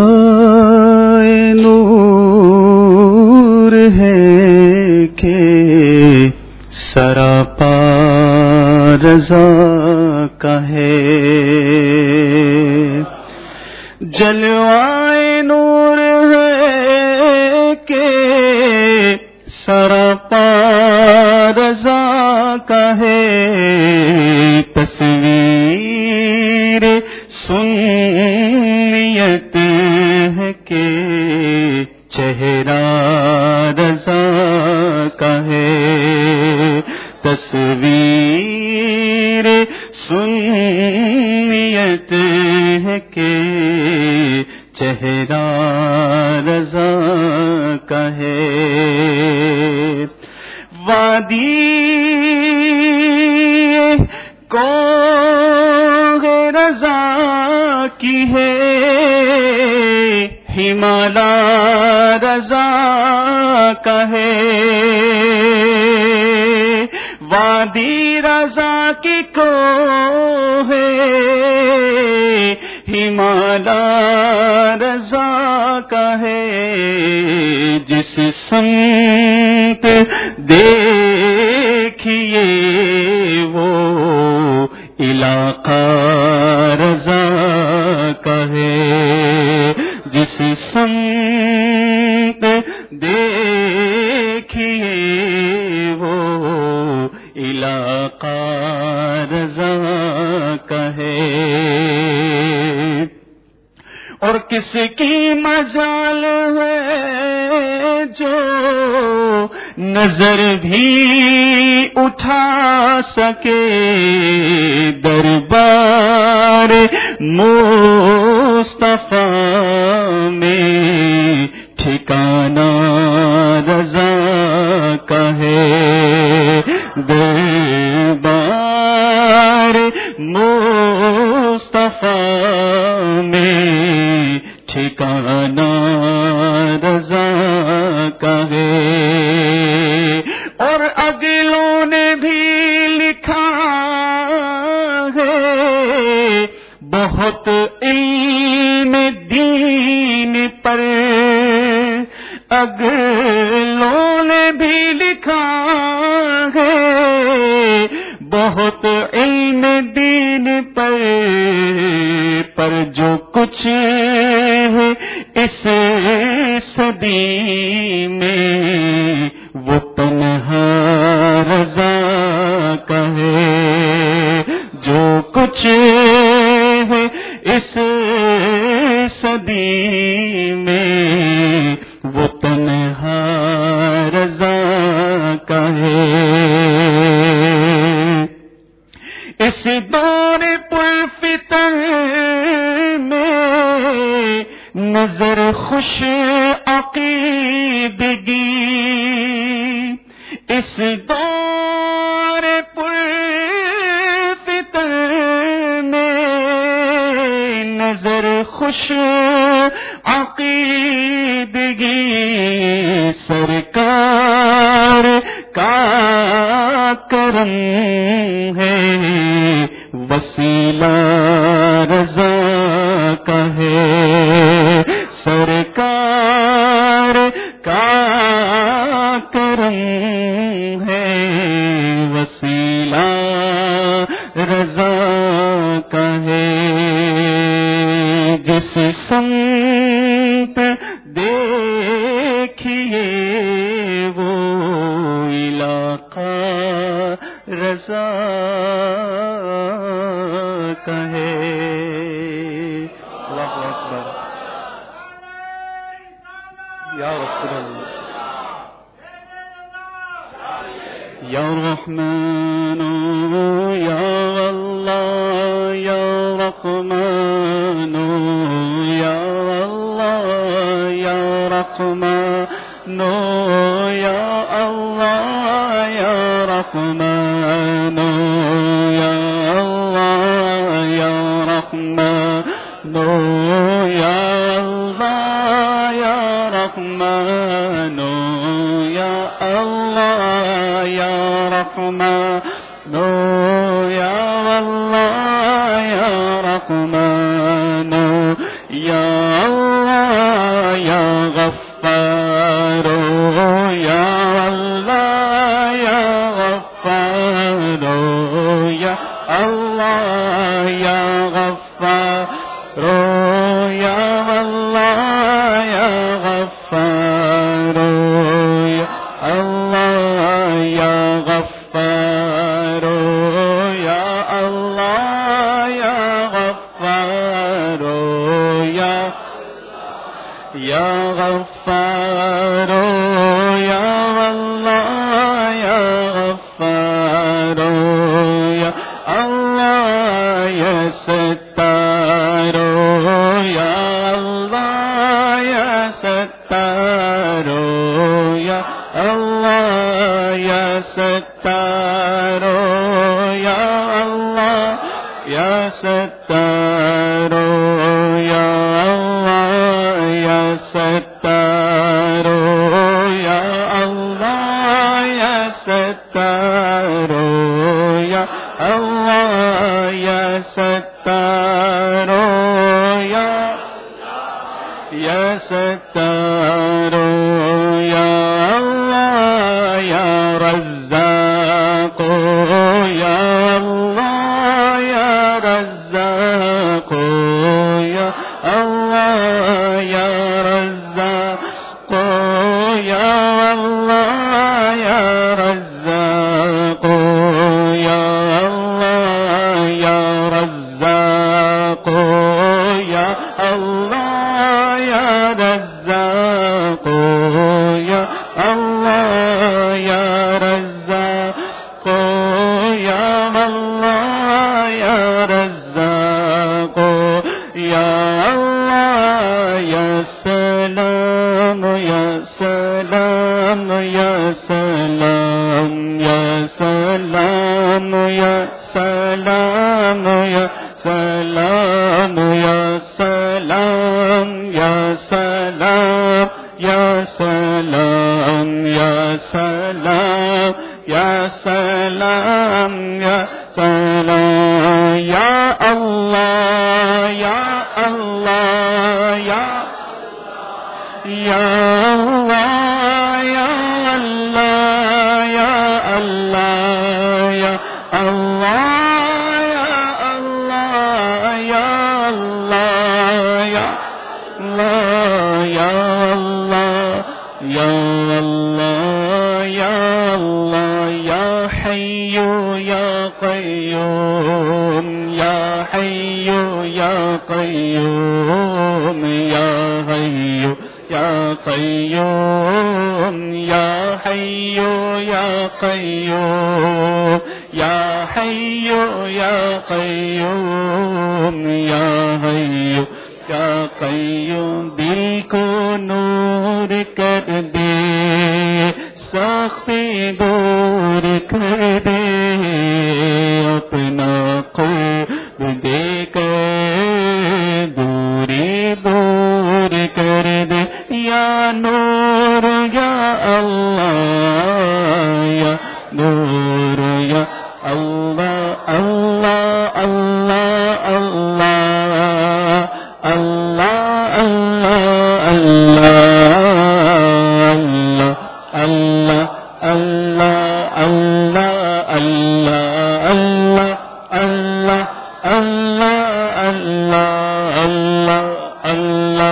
نور ہے کہ سراپا رضا کا ہے، جلوہ نور ہے کہ سراپا رضا کا ہے، تصویر سنیت ہے کہ چہرہ رضا کا ہے، تصویر سنیت ہے کہ چہرہ رضا کا ہے. وادی کو رضا کی ہے، ہمالا رضا کا ہے، وادی رضا کی کو ہے، ہمالا رضا کا ہے. جس سمت دیکھیے وہ علاقہ رضا کا ہے، جس سمت دیکھیے وہ علاقہ رضا کا ہے. اور کس کی مجال ہے جو نظر بھی اٹھا سکے دربار مصطفیٰ میں ٹھکانہ رضا کا ہے دربار مصطفیٰ میں ٹھکانہ رضا کا ہے اور اگلوں نے بھی لکھا ہے بہت علم دین پر اگلوں نے بھی لکھا ہے بہت علم دین پر جو کچھ ہے اس صدی میں وہ تنہا رضا کا ہے جو کچھ ہے اس صدی میں وہ تنہا رضا کا ہے اس دور پرفتن میں نظر خوش عقیدگی اس دور پرفتن میں نظر خوش عقیدگی سرکار کا کرم ہے وسیلہ رضا کا ہے سرکار کا کرم ہے وسیلہ رضا کا ہے جس سمت دیکھیے وہ علاقہ رضا کا ہے اللہ اکبر یا رسول اللہ یا رحمان یا اللہ یا رحمان یا اللہ یا رحمان یا اللہ یا رحمان یا اللہ یا رحمان یا اللہ یا رحمان یا اللہ یا رحمان یا اللہ یا رحمان یا اللہ یا غفار یا اللہ یا غفار یا اللہ یا غفار یا اللہ یا غفار یا اللہ یا غفار یا اللہ یا غفار یا غفار یا اللہ یا غفار یا اللہ یا ستار یا اللہ یا ستار یا اللہ یا ستار یا اللہ یا ستار یا اللہ یا ستار یا اللہ یا ستار یا اللہ یا ستار یا ستار یا اللہ یا رزاق یا اللہ یا رزاق یا اللہ یا رزاق یا اللہ یا رزاق یا اللہ یا رزاق یا اللہ یا رزاق یا اللہ یا سلام یا سلام یا سلام یا سلام یا سلام یا سلام یا سلام یا سلام یا سلام یا سلام یا سلام یا اللہ یا اللہ یا اللہ یا اللہ یا اللہ یا اللہ یا اللہ یا اللہ یا اللہ یا اللہ یا اللہ یا حی یا قیوم یا حی یا قیوم یا حی یا قیوم یا حی یا قیوم یا حی یا قیوم یا حی یا قیوم دل کو نور کر دے سختی دور کر دے اپنا قرب دے کر دوری دور کر دے یا نور یا اللہ یا نور یا اللہ اللہ اللہ اللہ اللہ اللہ اللہ اللہ اللہ اللہ اللہ اللہ اللہ اللہ اللہ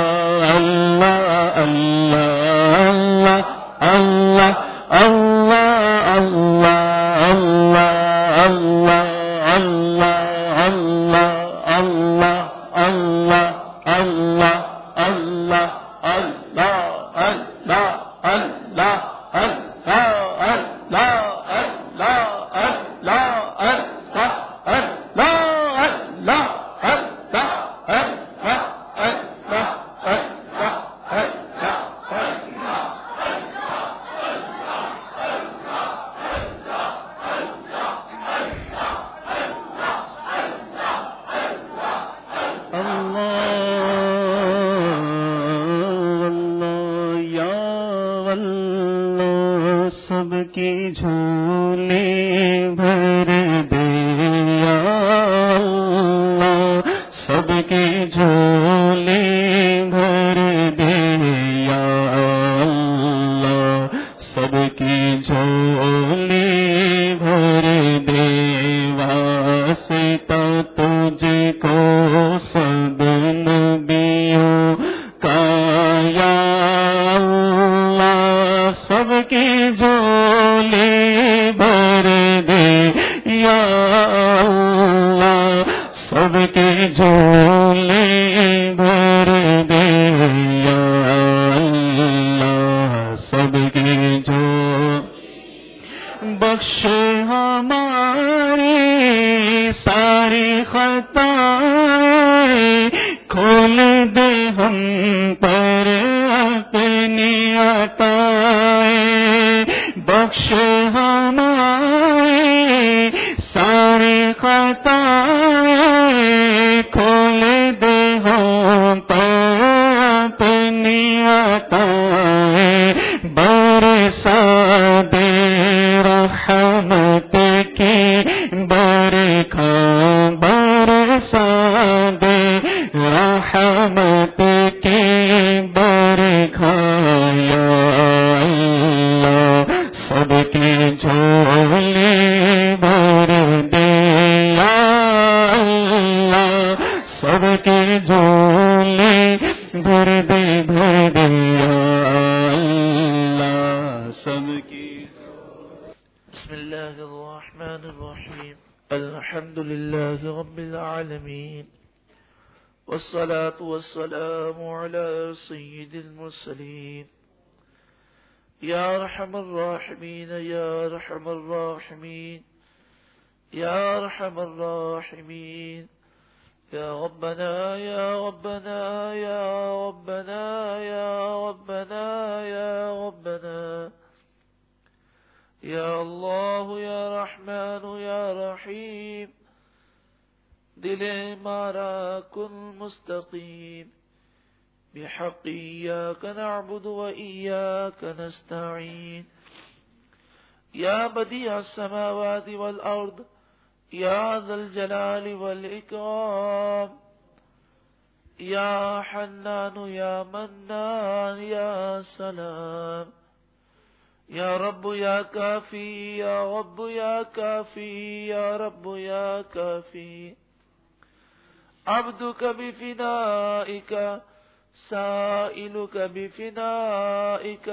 سب کی جھولے بھر دے یا اللہ سب کی جھولے بھر دے یا اللہ سب کی جھولے بھر دے واسطہ تجھ کو سب نبیوں کا یا اللہ سب کی جھولے بھر دے یا اللہ سب کے جھولے بھر دے یا اللہ سب کے بخش ہماری ساری خطائیں کھول دے ہم پر اپنی عطائیں بخش ہماری ساری خطائیں کھول دے ہم پر اپنی عطائیں برسا دے رحمت کی برکھا برسا دے رحمت کی برکھا یا اللہ سب کے جھولے بھر دے یا اللہ سب کے جھولے بھر دے یا اللہ سب کی بسم اللہ الرحمن الرحیم الحمد للہ رب العالمین والصلاة والسلام على سید المرسلین یا ارحم الراحمین یا ارحم الراحمین یا ارحم الراحمین يا ربنا يا ربنا يا ربنا يا ربنا يا ربنا يا الله يا رحمن يا رحيم دل مارا کن مستقیم بحق إياك نعبد وإياك نستعين يا بديع السماوات والأرض يا ذا الجلال والإكرام يا حنان يا منان يا سلام يا رب يا كافي يا رب يا كافي يا رب يا كافي عبدك بفنائك سائلك بفنائك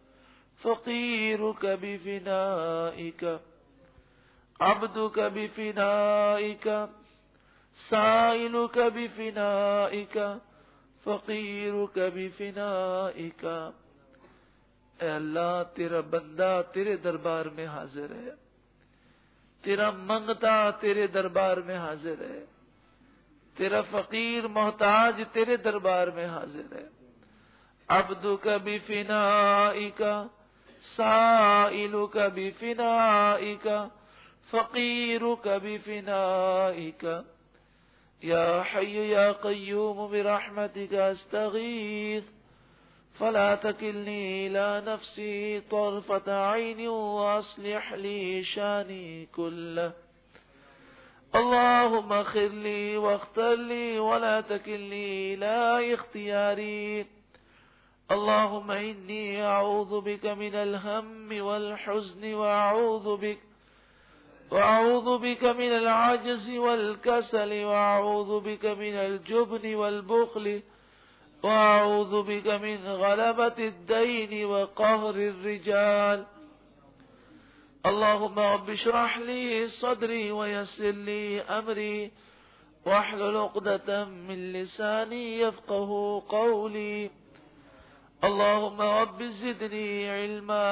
فقيرك بفنائك عبدك بفنائك سائلك بفنائك فقيرك بفنائك اے اللہ تیرا بندہ تیرے دربار میں حاضر ہے، تیرا منگتا تیرے دربار میں حاضر ہے، تیرا فقیر محتاج تیرے دربار میں حاضر ہے۔ عبدک بفنائک سائلک بفنائک فقیرک بفنائک یا حی یا قیوم برحمتک استغیث فلا تکلنی الى نفسی طرفة عین واصلح لی شانی کلہ اللهم اغفر لي واختر لي ولا تكلني إلى اختياري اللهم إني أعوذ بك من الهم والحزن وأعوذ بك من العجز والكسل وأعوذ بك من الجبن والبخل وأعوذ بك من غلبة الدين وقهر الرجال اللهم رب اشرح لي صدري ويسر لي أمري واحلل عقدة من لساني يفقه قولي اللهم رب زدني علما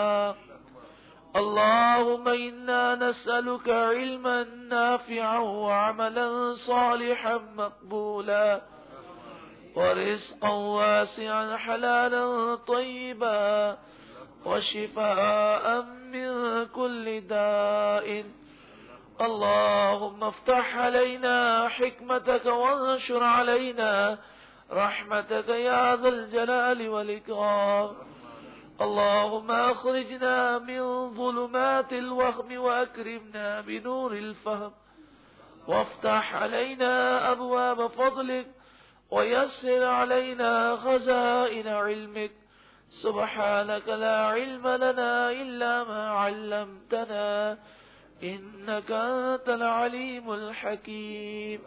اللهم إنا نسألك علما نافعا وعملا صالحا مقبولا ورزقا واسعا حلالا طيبا وشفاء من كل داء اللهم افتح علينا حكمتك وانشر علينا رحمتك يا ذا الجلال والإكرام اللهم أخرجنا من ظلمات الوهم وأكرمنا بنور الفهم وافتح علينا أبواب فضلك ويسر علينا خزائن علمك سبحانك لا علم لنا إلا ما علمتنا إنك أنت العليم الحكيم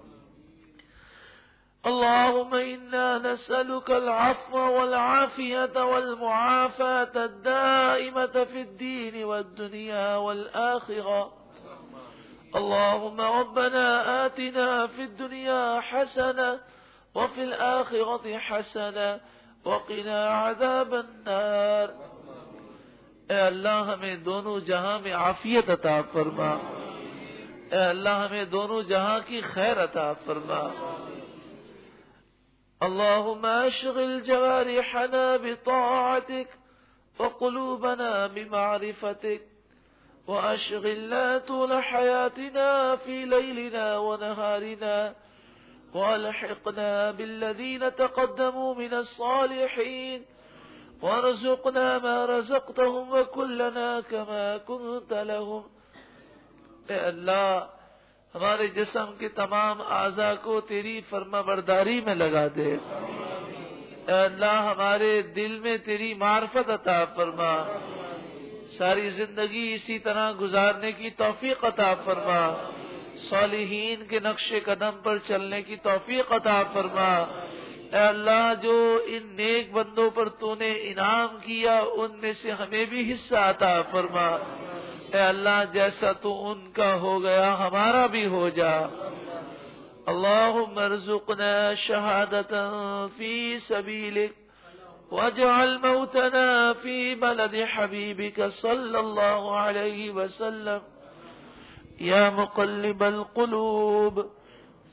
اللهم إنا نسألك العفو والعافية والمعافاة الدائمة في الدين والدنيا والآخرة اللهم ربنا آتنا في الدنيا حسنة وفي الآخرة حسنة وقنا عذاب النار اے اللہ ہمیں دونوں جہاں میں عافیت عطا فرما، اے اللہ ہمیں دونوں جہاں کی خیر عطا فرما۔ اللهم اشغل جوارحنا بطاعتك وقلوبنا بمعرفتك واشغلنا طول حياتنا في ليلنا ونهارنا والحقنا بالذين تقدموا من الصالحين وارزقنا ما رزقتهم وكلنا كما كنت لهم۔ اے اللہ ہمارے جسم کے تمام اعضاء کو تیری فرما برداری میں لگا دے، اے اللہ ہمارے دل میں تیری معرفت عطا فرما، ساری زندگی اسی طرح گزارنے کی توفیق عطا فرما، صالحین کے نقش قدم پر چلنے کی توفیق عطا فرما۔ اے اللہ جو ان نیک بندوں پر تو نے انعام کیا ان میں سے ہمیں بھی حصہ عطا فرما۔ اے اللہ جیسا تو ان کا ہو گیا ہمارا بھی ہو جا۔ اللہم ارزقنا شہادتا فی سبیلک واجعل موتنا فی بلد حبیبک صلی اللہ علیہ وسلم۔ یا مقلب القلوب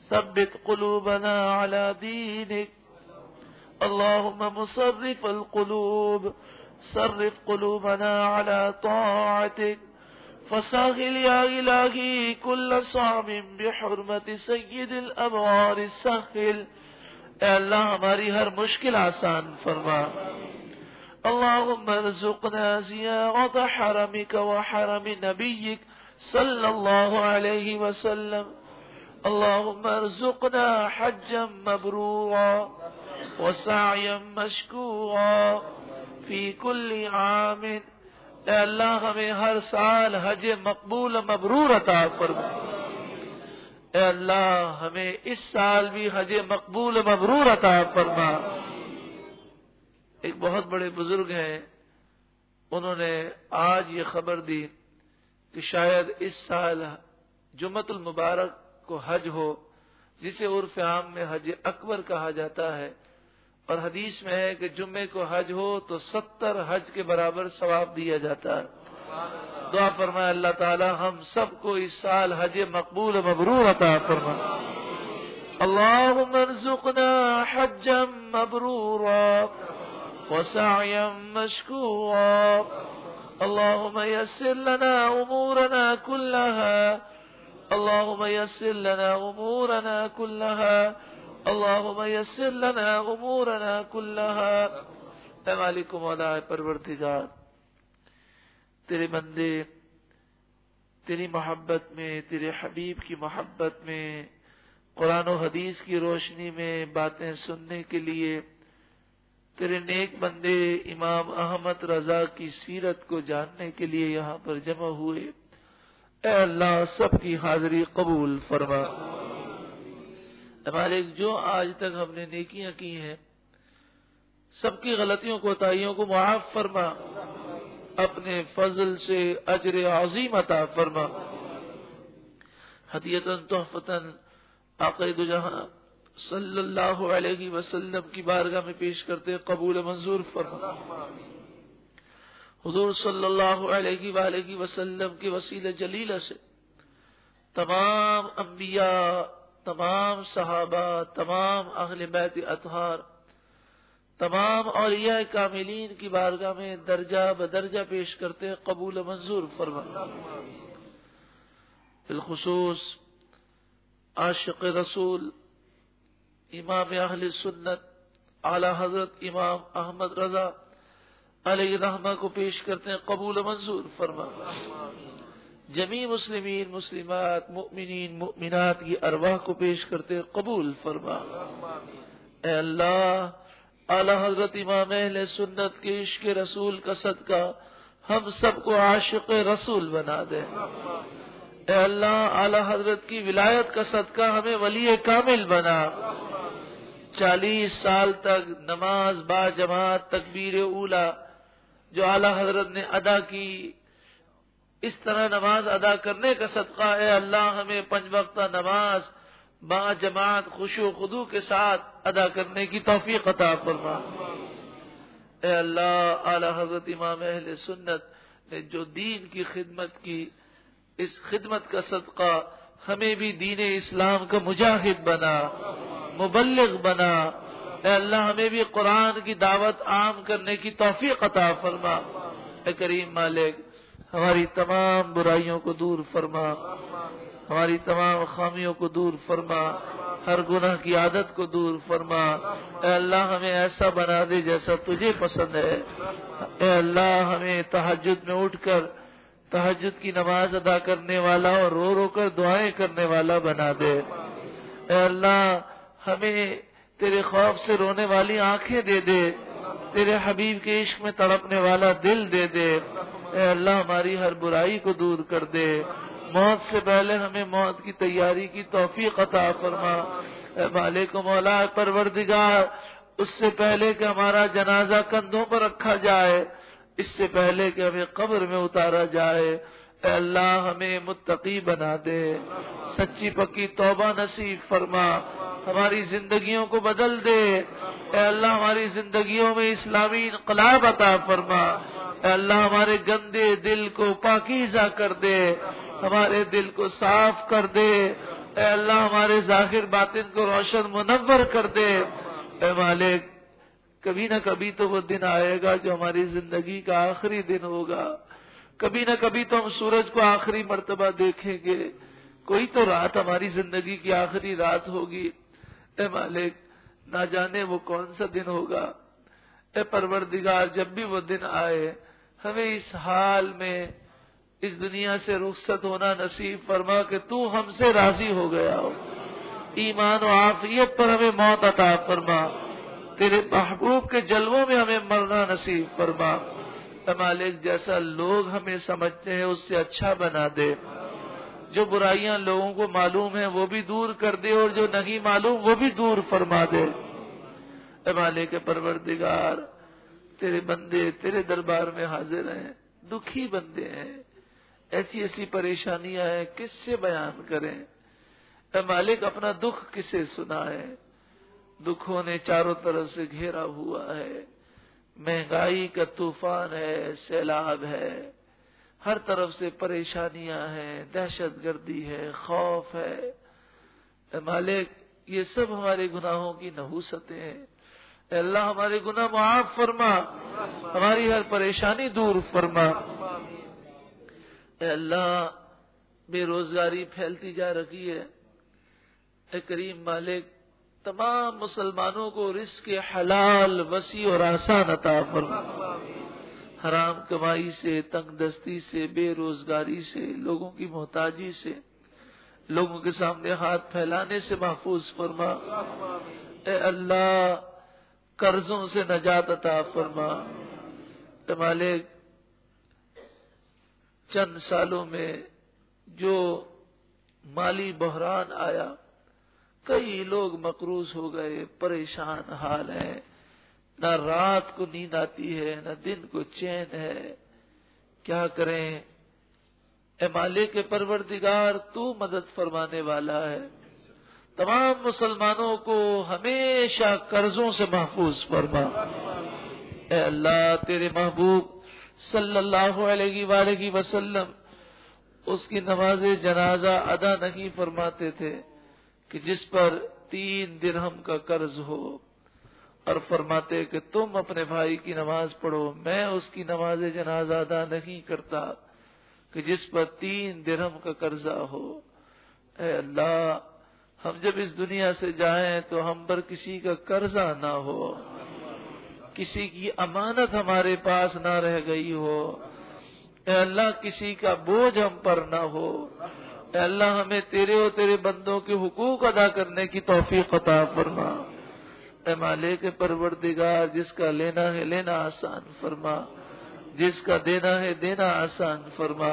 ثبت قلوبنا على دينك اللهم مصرف القلوب صرف قلوبنا على طاعتك فساغل يا إلهي كل صعب بحرمة سيد الأبرار السهل. اے اللہ ہماری ہر مشکل آسان فرما. اللهم ارزقنا زيارة حرمك وحرم نبيك صلى الله عليه وسلم. اللهم ارزقنا حجا مبرورا وسعيا مشكورا في كل عام. اے اللہ ہمیں ہر سال حج مقبول مبرور عطا فرما. اے اللہ ہمیں اس سال بھی حج مقبول مبرور عطا فرما. ایک بہت بڑے بزرگ ہیں، انہوں نے آج یہ خبر دی کہ شاید اس سال جمعۃ المبارک کو حج ہو، جسے عرف عام میں حج اکبر کہا جاتا ہے، اور حدیث میں ہے کہ جمعے کو حج ہو تو 70 حج کے برابر ثواب دیا جاتا ہے. دعا فرمائے اللہ تعالی ہم سب کو اس سال حج مقبول مبرور عطا فرما. اللهم ارزقنا حجا مبرورا وسعيا مشكورا. اللهم يسر لنا امورنا كلها اللهم يسر لنا امورنا كلها اللهم يسر لنا امورنا كلها. اے مالک و مولا پروردگار، تیرے بندے تیری محبت میں، تیرے حبیب کی محبت میں، قرآن و حدیث کی روشنی میں باتیں سننے کے لیے تیرے نیک بندے امام احمد رضا کی سیرت کو جاننے کے لیے یہاں پر جمع ہوئے. اے اللہ سب کی حاضری قبول فرما. مالک جو آج تک ہم نے نیکیاں کی ہیں سب کی غلطیوں کوتاہیوں کو معاف فرما. اپنے فضل سے اجر عظیم عطا فرما. ہدیۃً تحفۃً آقا دو جہاں صلی اللہ علیہ وسلم کی بارگاہ میں پیش کرتے قبول منظور فرما. حضور صلی اللہ علیہ وآلہ وسلم کے وسیلہ جلیلہ سے تمام انبیاء، تمام صحابہ، تمام اہل بیت اطہار، تمام اولیاء کاملین کی بارگاہ میں درجہ بدرجہ پیش کرتے قبول منظور فرما. بالخصوص عاشق رسول امام اہل سنت اعلی حضرت امام احمد رضا علیہ رحمہ کو پیش کرتے ہیں قبول منظور فرما. جمیع مسلمین مسلمات مؤمنین مؤمنات کی ارواح کو پیش کرتے قبول فرما. اے اللہ اعلی حضرت امام اہل سنت کے عشق رسول کا صدقہ ہم سب کو عاشق رسول بنا دے. اے اللہ اعلی حضرت کی ولایت کا صدقہ ہمیں ولی کامل بنا. 40 سال تک نماز با جماعت تکبیر اولا جو اعلی حضرت نے ادا کی، اس طرح نماز ادا کرنے کا صدقہ اے اللہ ہمیں 5 وقتہ نماز با جماعت خشوع و خضوع کے ساتھ ادا کرنے کی توفیق عطا فرما. اے اللہ اعلی حضرت امام اہل سنت نے جو دین کی خدمت کی، اس خدمت کا صدقہ ہمیں بھی دین اسلام کا مجاہد بنا، مبلغ بنا. اے اللہ ہمیں بھی قرآن کی دعوت عام کرنے کی توفیق عطا فرما. اے کریم مالک ہماری تمام برائیوں کو دور فرما، ہماری تمام خامیوں کو دور فرما، ہر گناہ کی عادت کو دور فرما. اے اللہ ہمیں ایسا بنا دے جیسا تجھے پسند ہے. اے اللہ ہمیں تہجد میں اٹھ کر تہجد کی نماز ادا کرنے والا اور رو رو کر دعائیں کرنے والا بنا دے. اے اللہ ہمیں تیرے خوف سے رونے والی آنکھیں دے دے، تیرے حبیب کے عشق میں تڑپنے والا دل دے دے. اے اللہ ہماری ہر برائی کو دور کر دے. موت سے پہلے ہمیں موت کی تیاری کی توفیق عطا فرما. اے مالک و مولا پروردگار، اس سے پہلے کہ ہمارا جنازہ کندھوں پر رکھا جائے، اس سے پہلے کہ ہمیں قبر میں اتارا جائے، اے اللہ ہمیں متقی بنا دے. سچی پکی توبہ نصیب فرما. ہماری زندگیوں کو بدل دے. اے اللہ ہماری زندگیوں میں اسلامی انقلاب عطا فرما. اے اللہ ہمارے گندے دل کو پاکیزہ کر دے، ہمارے دل کو صاف کر دے. اے اللہ ہمارے ظاہر باطن کو روشن منور کر دے۔ اے مالک کبھی نہ کبھی تو وہ دن آئے گا جو ہماری زندگی کا آخری دن ہوگا، کبھی نہ کبھی تو ہم سورج کو آخری مرتبہ دیکھیں گے، کوئی تو رات ہماری زندگی کی آخری رات ہوگی۔ اے مالک نہ جانے وہ کون سا دن ہوگا۔ اے پروردگار جب بھی وہ دن آئے ہمیں اس حال میں اس دنیا سے رخصت ہونا نصیب فرما کہ تو ہم سے راضی ہو گیا ہو، ایمان و عافیت پر ہمیں موت عطا فرما، تیرے محبوب کے جلووں میں ہمیں مرنا نصیب فرما۔ اے مالک جیسا لوگ ہمیں سمجھتے ہیں اس سے اچھا بنا دے، جو برائیاں لوگوں کو معلوم ہیں وہ بھی دور کر دے اور جو نہیں معلوم وہ بھی دور فرما دے۔ اے مالک پروردگار تیرے بندے تیرے دربار میں حاضر ہیں، دکھی بندے ہیں، ایسی ایسی پریشانیاں ہیں کس سے بیان کریں۔ اے مالک اپنا دکھ کسے سنائے، دکھوں نے چاروں طرف سے گھیرا ہوا ہے، مہنگائی کا طوفان ہے، سیلاب ہے، ہر طرف سے پریشانیاں ہیں، دہشت گردی ہے، خوف ہے۔ اے مالک یہ سب ہمارے گناہوں کی نحوستیں ہیں، اے اللہ ہمارے گناہ معاف فرما، ہماری ہر پریشانی دور فرما۔ اے اللہ بے روزگاری پھیلتی جا رہی ہے، اے کریم مالک تمام مسلمانوں کو رزق حلال وسیع اور آسان عطا فرما، حرام کمائی سے، تنگ دستی سے، بے روزگاری سے، لوگوں کی محتاجی سے، لوگوں کے سامنے ہاتھ پھیلانے سے محفوظ فرما۔ اے اللہ قرضوں سے نجات عطا فرما۔ اے مالک چند سالوں میں جو مالی بحران آیا کئی لوگ مقروض ہو گئے، پریشان حال ہے، نہ رات کو نیند آتی ہے نہ دن کو چین ہے، کیا کریں۔ اے مالک پروردگار تو مدد فرمانے والا ہے، تمام مسلمانوں کو ہمیشہ قرضوں سے محفوظ فرما۔ اے اللہ تیرے محبوب صلی اللہ علیہ وآلہ وسلم اس کی نماز جنازہ ادا نہیں فرماتے تھے کہ جس پر 3 درہم کا قرض ہو، اور فرماتے کہ تم اپنے بھائی کی نماز پڑھو، میں اس کی نماز جنازہ ادا نہیں کرتا کہ جس پر 3 درہم کا قرضہ ہو۔ اے اللہ ہم جب اس دنیا سے جائیں تو ہم پر کسی کا قرضہ نہ ہو، کسی کی امانت ہمارے پاس نہ رہ گئی ہو، اے اللہ کسی کا بوجھ ہم پر نہ ہو۔ اے اللہ ہمیں تیرے اور تیرے بندوں کے حقوق ادا کرنے کی توفیق عطا فرما۔ اے مالک پروردگار جس کا لینا ہے لینا آسان فرما، جس کا دینا ہے دینا آسان فرما،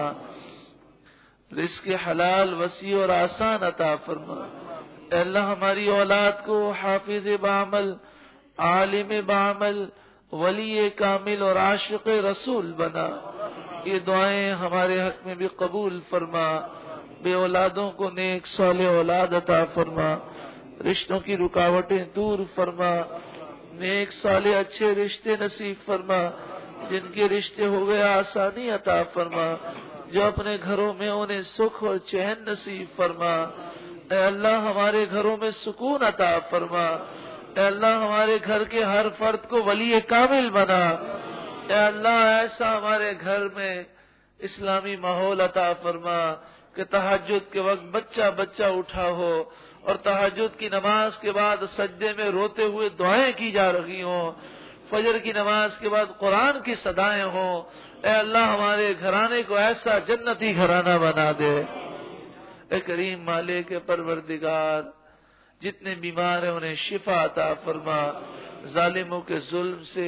رزق حلال وسیع اور آسان عطا فرما۔ اے اللہ ہماری اولاد کو حافظ بعمل، عالم بعمل، ولی کامل اور عاشق رسول بنا۔ یہ دعائیں ہمارے حق میں بھی قبول فرما، بے اولادوں کو نیک صالح اولاد عطا فرما، رشتوں کی رکاوٹیں دور فرما، نیک صالح اچھے رشتے نصیب فرما، جن کے رشتے ہو گئے آسانی عطا فرما، جو اپنے گھروں میں انہیں سکھ اور چین نصیب فرما۔ اے اللہ ہمارے گھروں میں سکون عطا فرما، اے اللہ ہمارے گھر کے ہر فرد کو ولی کامل بنا، اے اللہ ایسا ہمارے گھر میں اسلامی ماحول عطا فرما کہ تہجد کے وقت بچہ بچہ اٹھا ہو اور تہجد کی نماز کے بعد سجدے میں روتے ہوئے دعائیں کی جا رہی ہوں، فجر کی نماز کے بعد قرآن کی صدائیں ہوں۔ اے اللہ ہمارے گھرانے کو ایسا جنتی گھرانہ بنا دے۔ اے کریم مالک پروردگار جتنے بیمار ہیں انہیں شفا عطا فرما، ظالموں کے ظلم سے،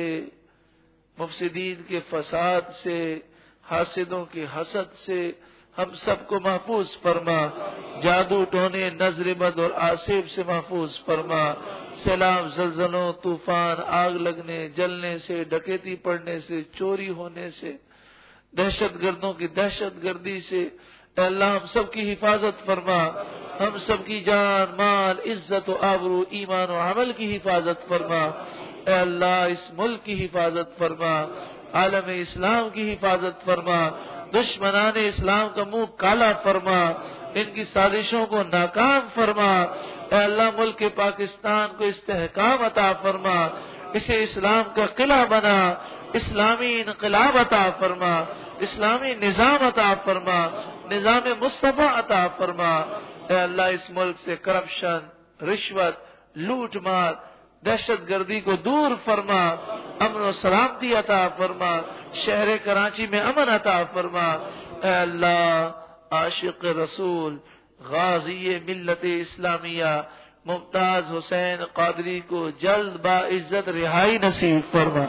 مفسدین کے فساد سے، حاسدوں کے حسد سے ہم سب کو محفوظ فرما، جادو ٹونے نظر بد اور آصف سے محفوظ فرما، سیلاب زلزلوں طوفان آگ لگنے جلنے سے، ڈکیتی پڑنے سے، چوری ہونے سے، دہشت گردوں کی دہشت گردی سے اے اللہ ہم سب کی حفاظت فرما، ہم سب کی جان مال عزت و آبرو ایمان و عمل کی حفاظت فرما۔ اے اللہ اس ملک کی حفاظت فرما، عالم اسلام کی حفاظت فرما، دشمنان اسلام کا منہ کالا فرما، ان کی سازشوں کو ناکام فرما۔ اے اللہ ملک پاکستان کو استحکام عطا فرما، اسے اسلام کا قلعہ بنا، اسلامی انقلاب عطا فرما، اسلامی نظام عطا فرما، نظام مصطفیٰ عطا فرما۔ اے اللہ اس ملک سے کرپشن، رشوت، لوٹ مار، دہشت گردی کو دور فرما، امن و سلامتی عطا فرما، شہر کراچی میں امن عطا فرما۔ اے اللہ عاشق رسول، غازی ملت اسلامیہ ممتاز حسین قادری کو جلد باعزت رہائی نصیب فرما۔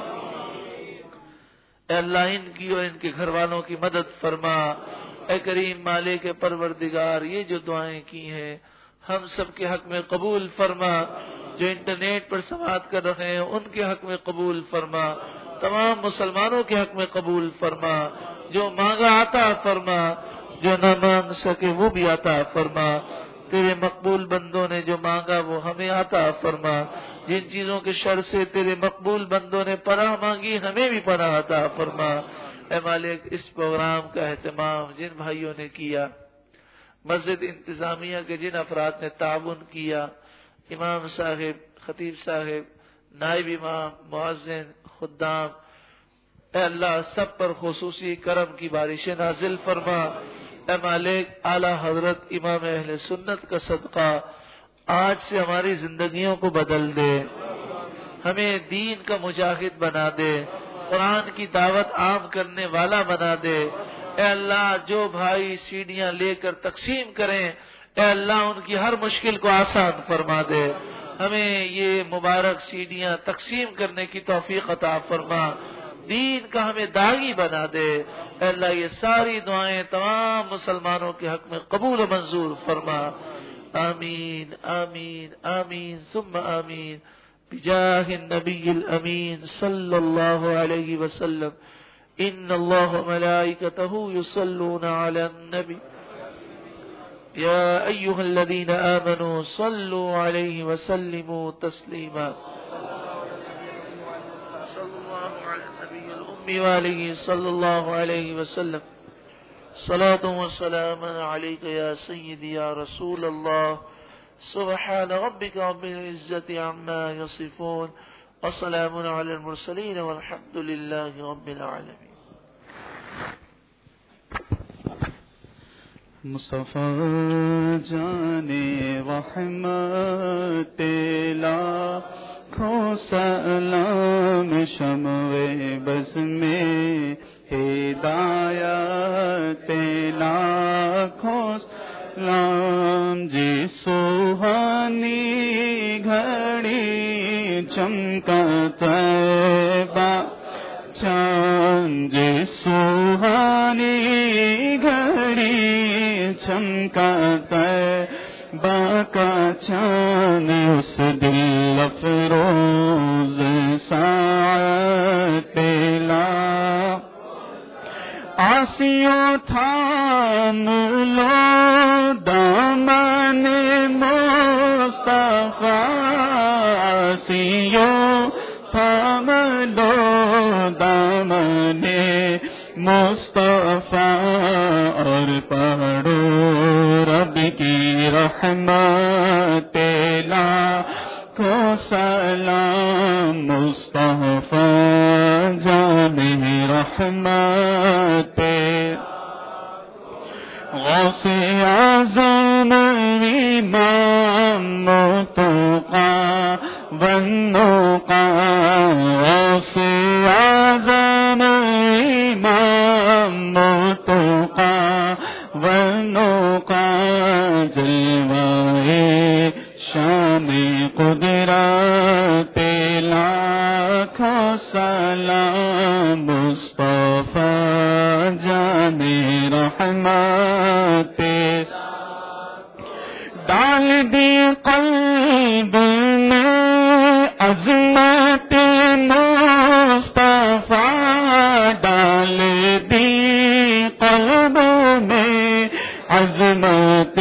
اے اللہ ان کی اور ان کے گھر والوں کی مدد فرما۔ اے کریم مالک پروردگار، یہ جو دعائیں کی ہیں ہم سب کے حق میں قبول فرما، جو انٹرنیٹ پر سماعت کر رہے ہیں ان کے حق میں قبول فرما، تمام مسلمانوں کے حق میں قبول فرما، جو مانگا عطا فرما، جو نہ مانگ سکے وہ بھی عطا فرما۔ تیرے مقبول بندوں نے جو مانگا وہ ہمیں عطا فرما، جن چیزوں کے شر سے تیرے مقبول بندوں نے پناہ مانگی ہمیں بھی پناہ عطا فرما۔ اے مالک اس پروگرام کا اہتمام جن بھائیوں نے کیا، مسجد انتظامیہ کے جن افراد نے تعاون کیا، امام صاحب، خطیب صاحب، نائب امام، مؤذن، خدام، اے اللہ سب پر خصوصی کرم کی بارشیں نازل فرما۔ اے مالک اعلی حضرت امام اہل سنت کا صدقہ آج سے ہماری زندگیوں کو بدل دے، ہمیں دین کا مجاہد بنا دے، قرآن کی دعوت عام کرنے والا بنا دے۔ اے اللہ جو بھائی سیڑھیاں لے کر تقسیم کریں، اے اللہ ان کی ہر مشکل کو آسان فرما دے، ہمیں یہ مبارک سیڑھیاں تقسیم کرنے کی توفیق عطا فرما، دین کا ہمیں داغی بنا دے۔ اے اللہ یہ ساری دعائیں تمام مسلمانوں کے حق میں قبول و منظور فرما۔ آمین آمین آمین ثم آمین بجاہ النبی الامین صلی اللہ علیہ وسلم۔ ان اللہ ملائکتہ یصلون علی النبی یا ایہا الذین آمنوا صلوا علیہ وسلموا تسلیما۔ وآلہ صلی اللہ علیہ وسلم۔ صلاۃ و سلام علیک یا سیدی یا رسول اللہ۔ سبحان ربک رب العزۃ عما یصفون وسلام علی المرسلین والحمد للہ رب العالمین۔ مصطفیٰ جانے رحمت لاکھوں سلام، شمع بز میں ہدایت لاکھوں سلام، جی سوہانی گھڑی چمکا طیبہ چاند، جی سوہانی گھڑی چمکا طیبہ کا چاند، اس دل افروز ساعت لا آسیوں تھام لو دامن مصطفیٰ، آسیوں تھام لو دامن مصطفیٰ، اور پڑھو رب کی رحمت لاکھوں سلام، مصطفیٰ جانے رحمت غوث اعظم امام متقی والنقی، غوث اعظم امام متقی والنقی، جلوائے شان قدرت لاکھوں سلام، مصطفیٰ جانے رحمت ڈال دی قلب میں عظمت مصطفیٰ، ڈال دی قلب میں عظمت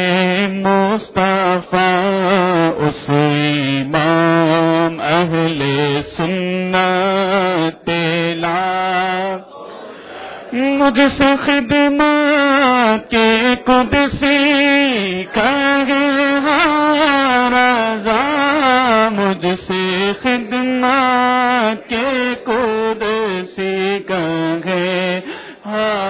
مصطفیٰ، اس امام اہل سنت مجھ سے خدمت کے قدسی کا ہے رضا، مجھ سے خدمت کے قدسی کا ہے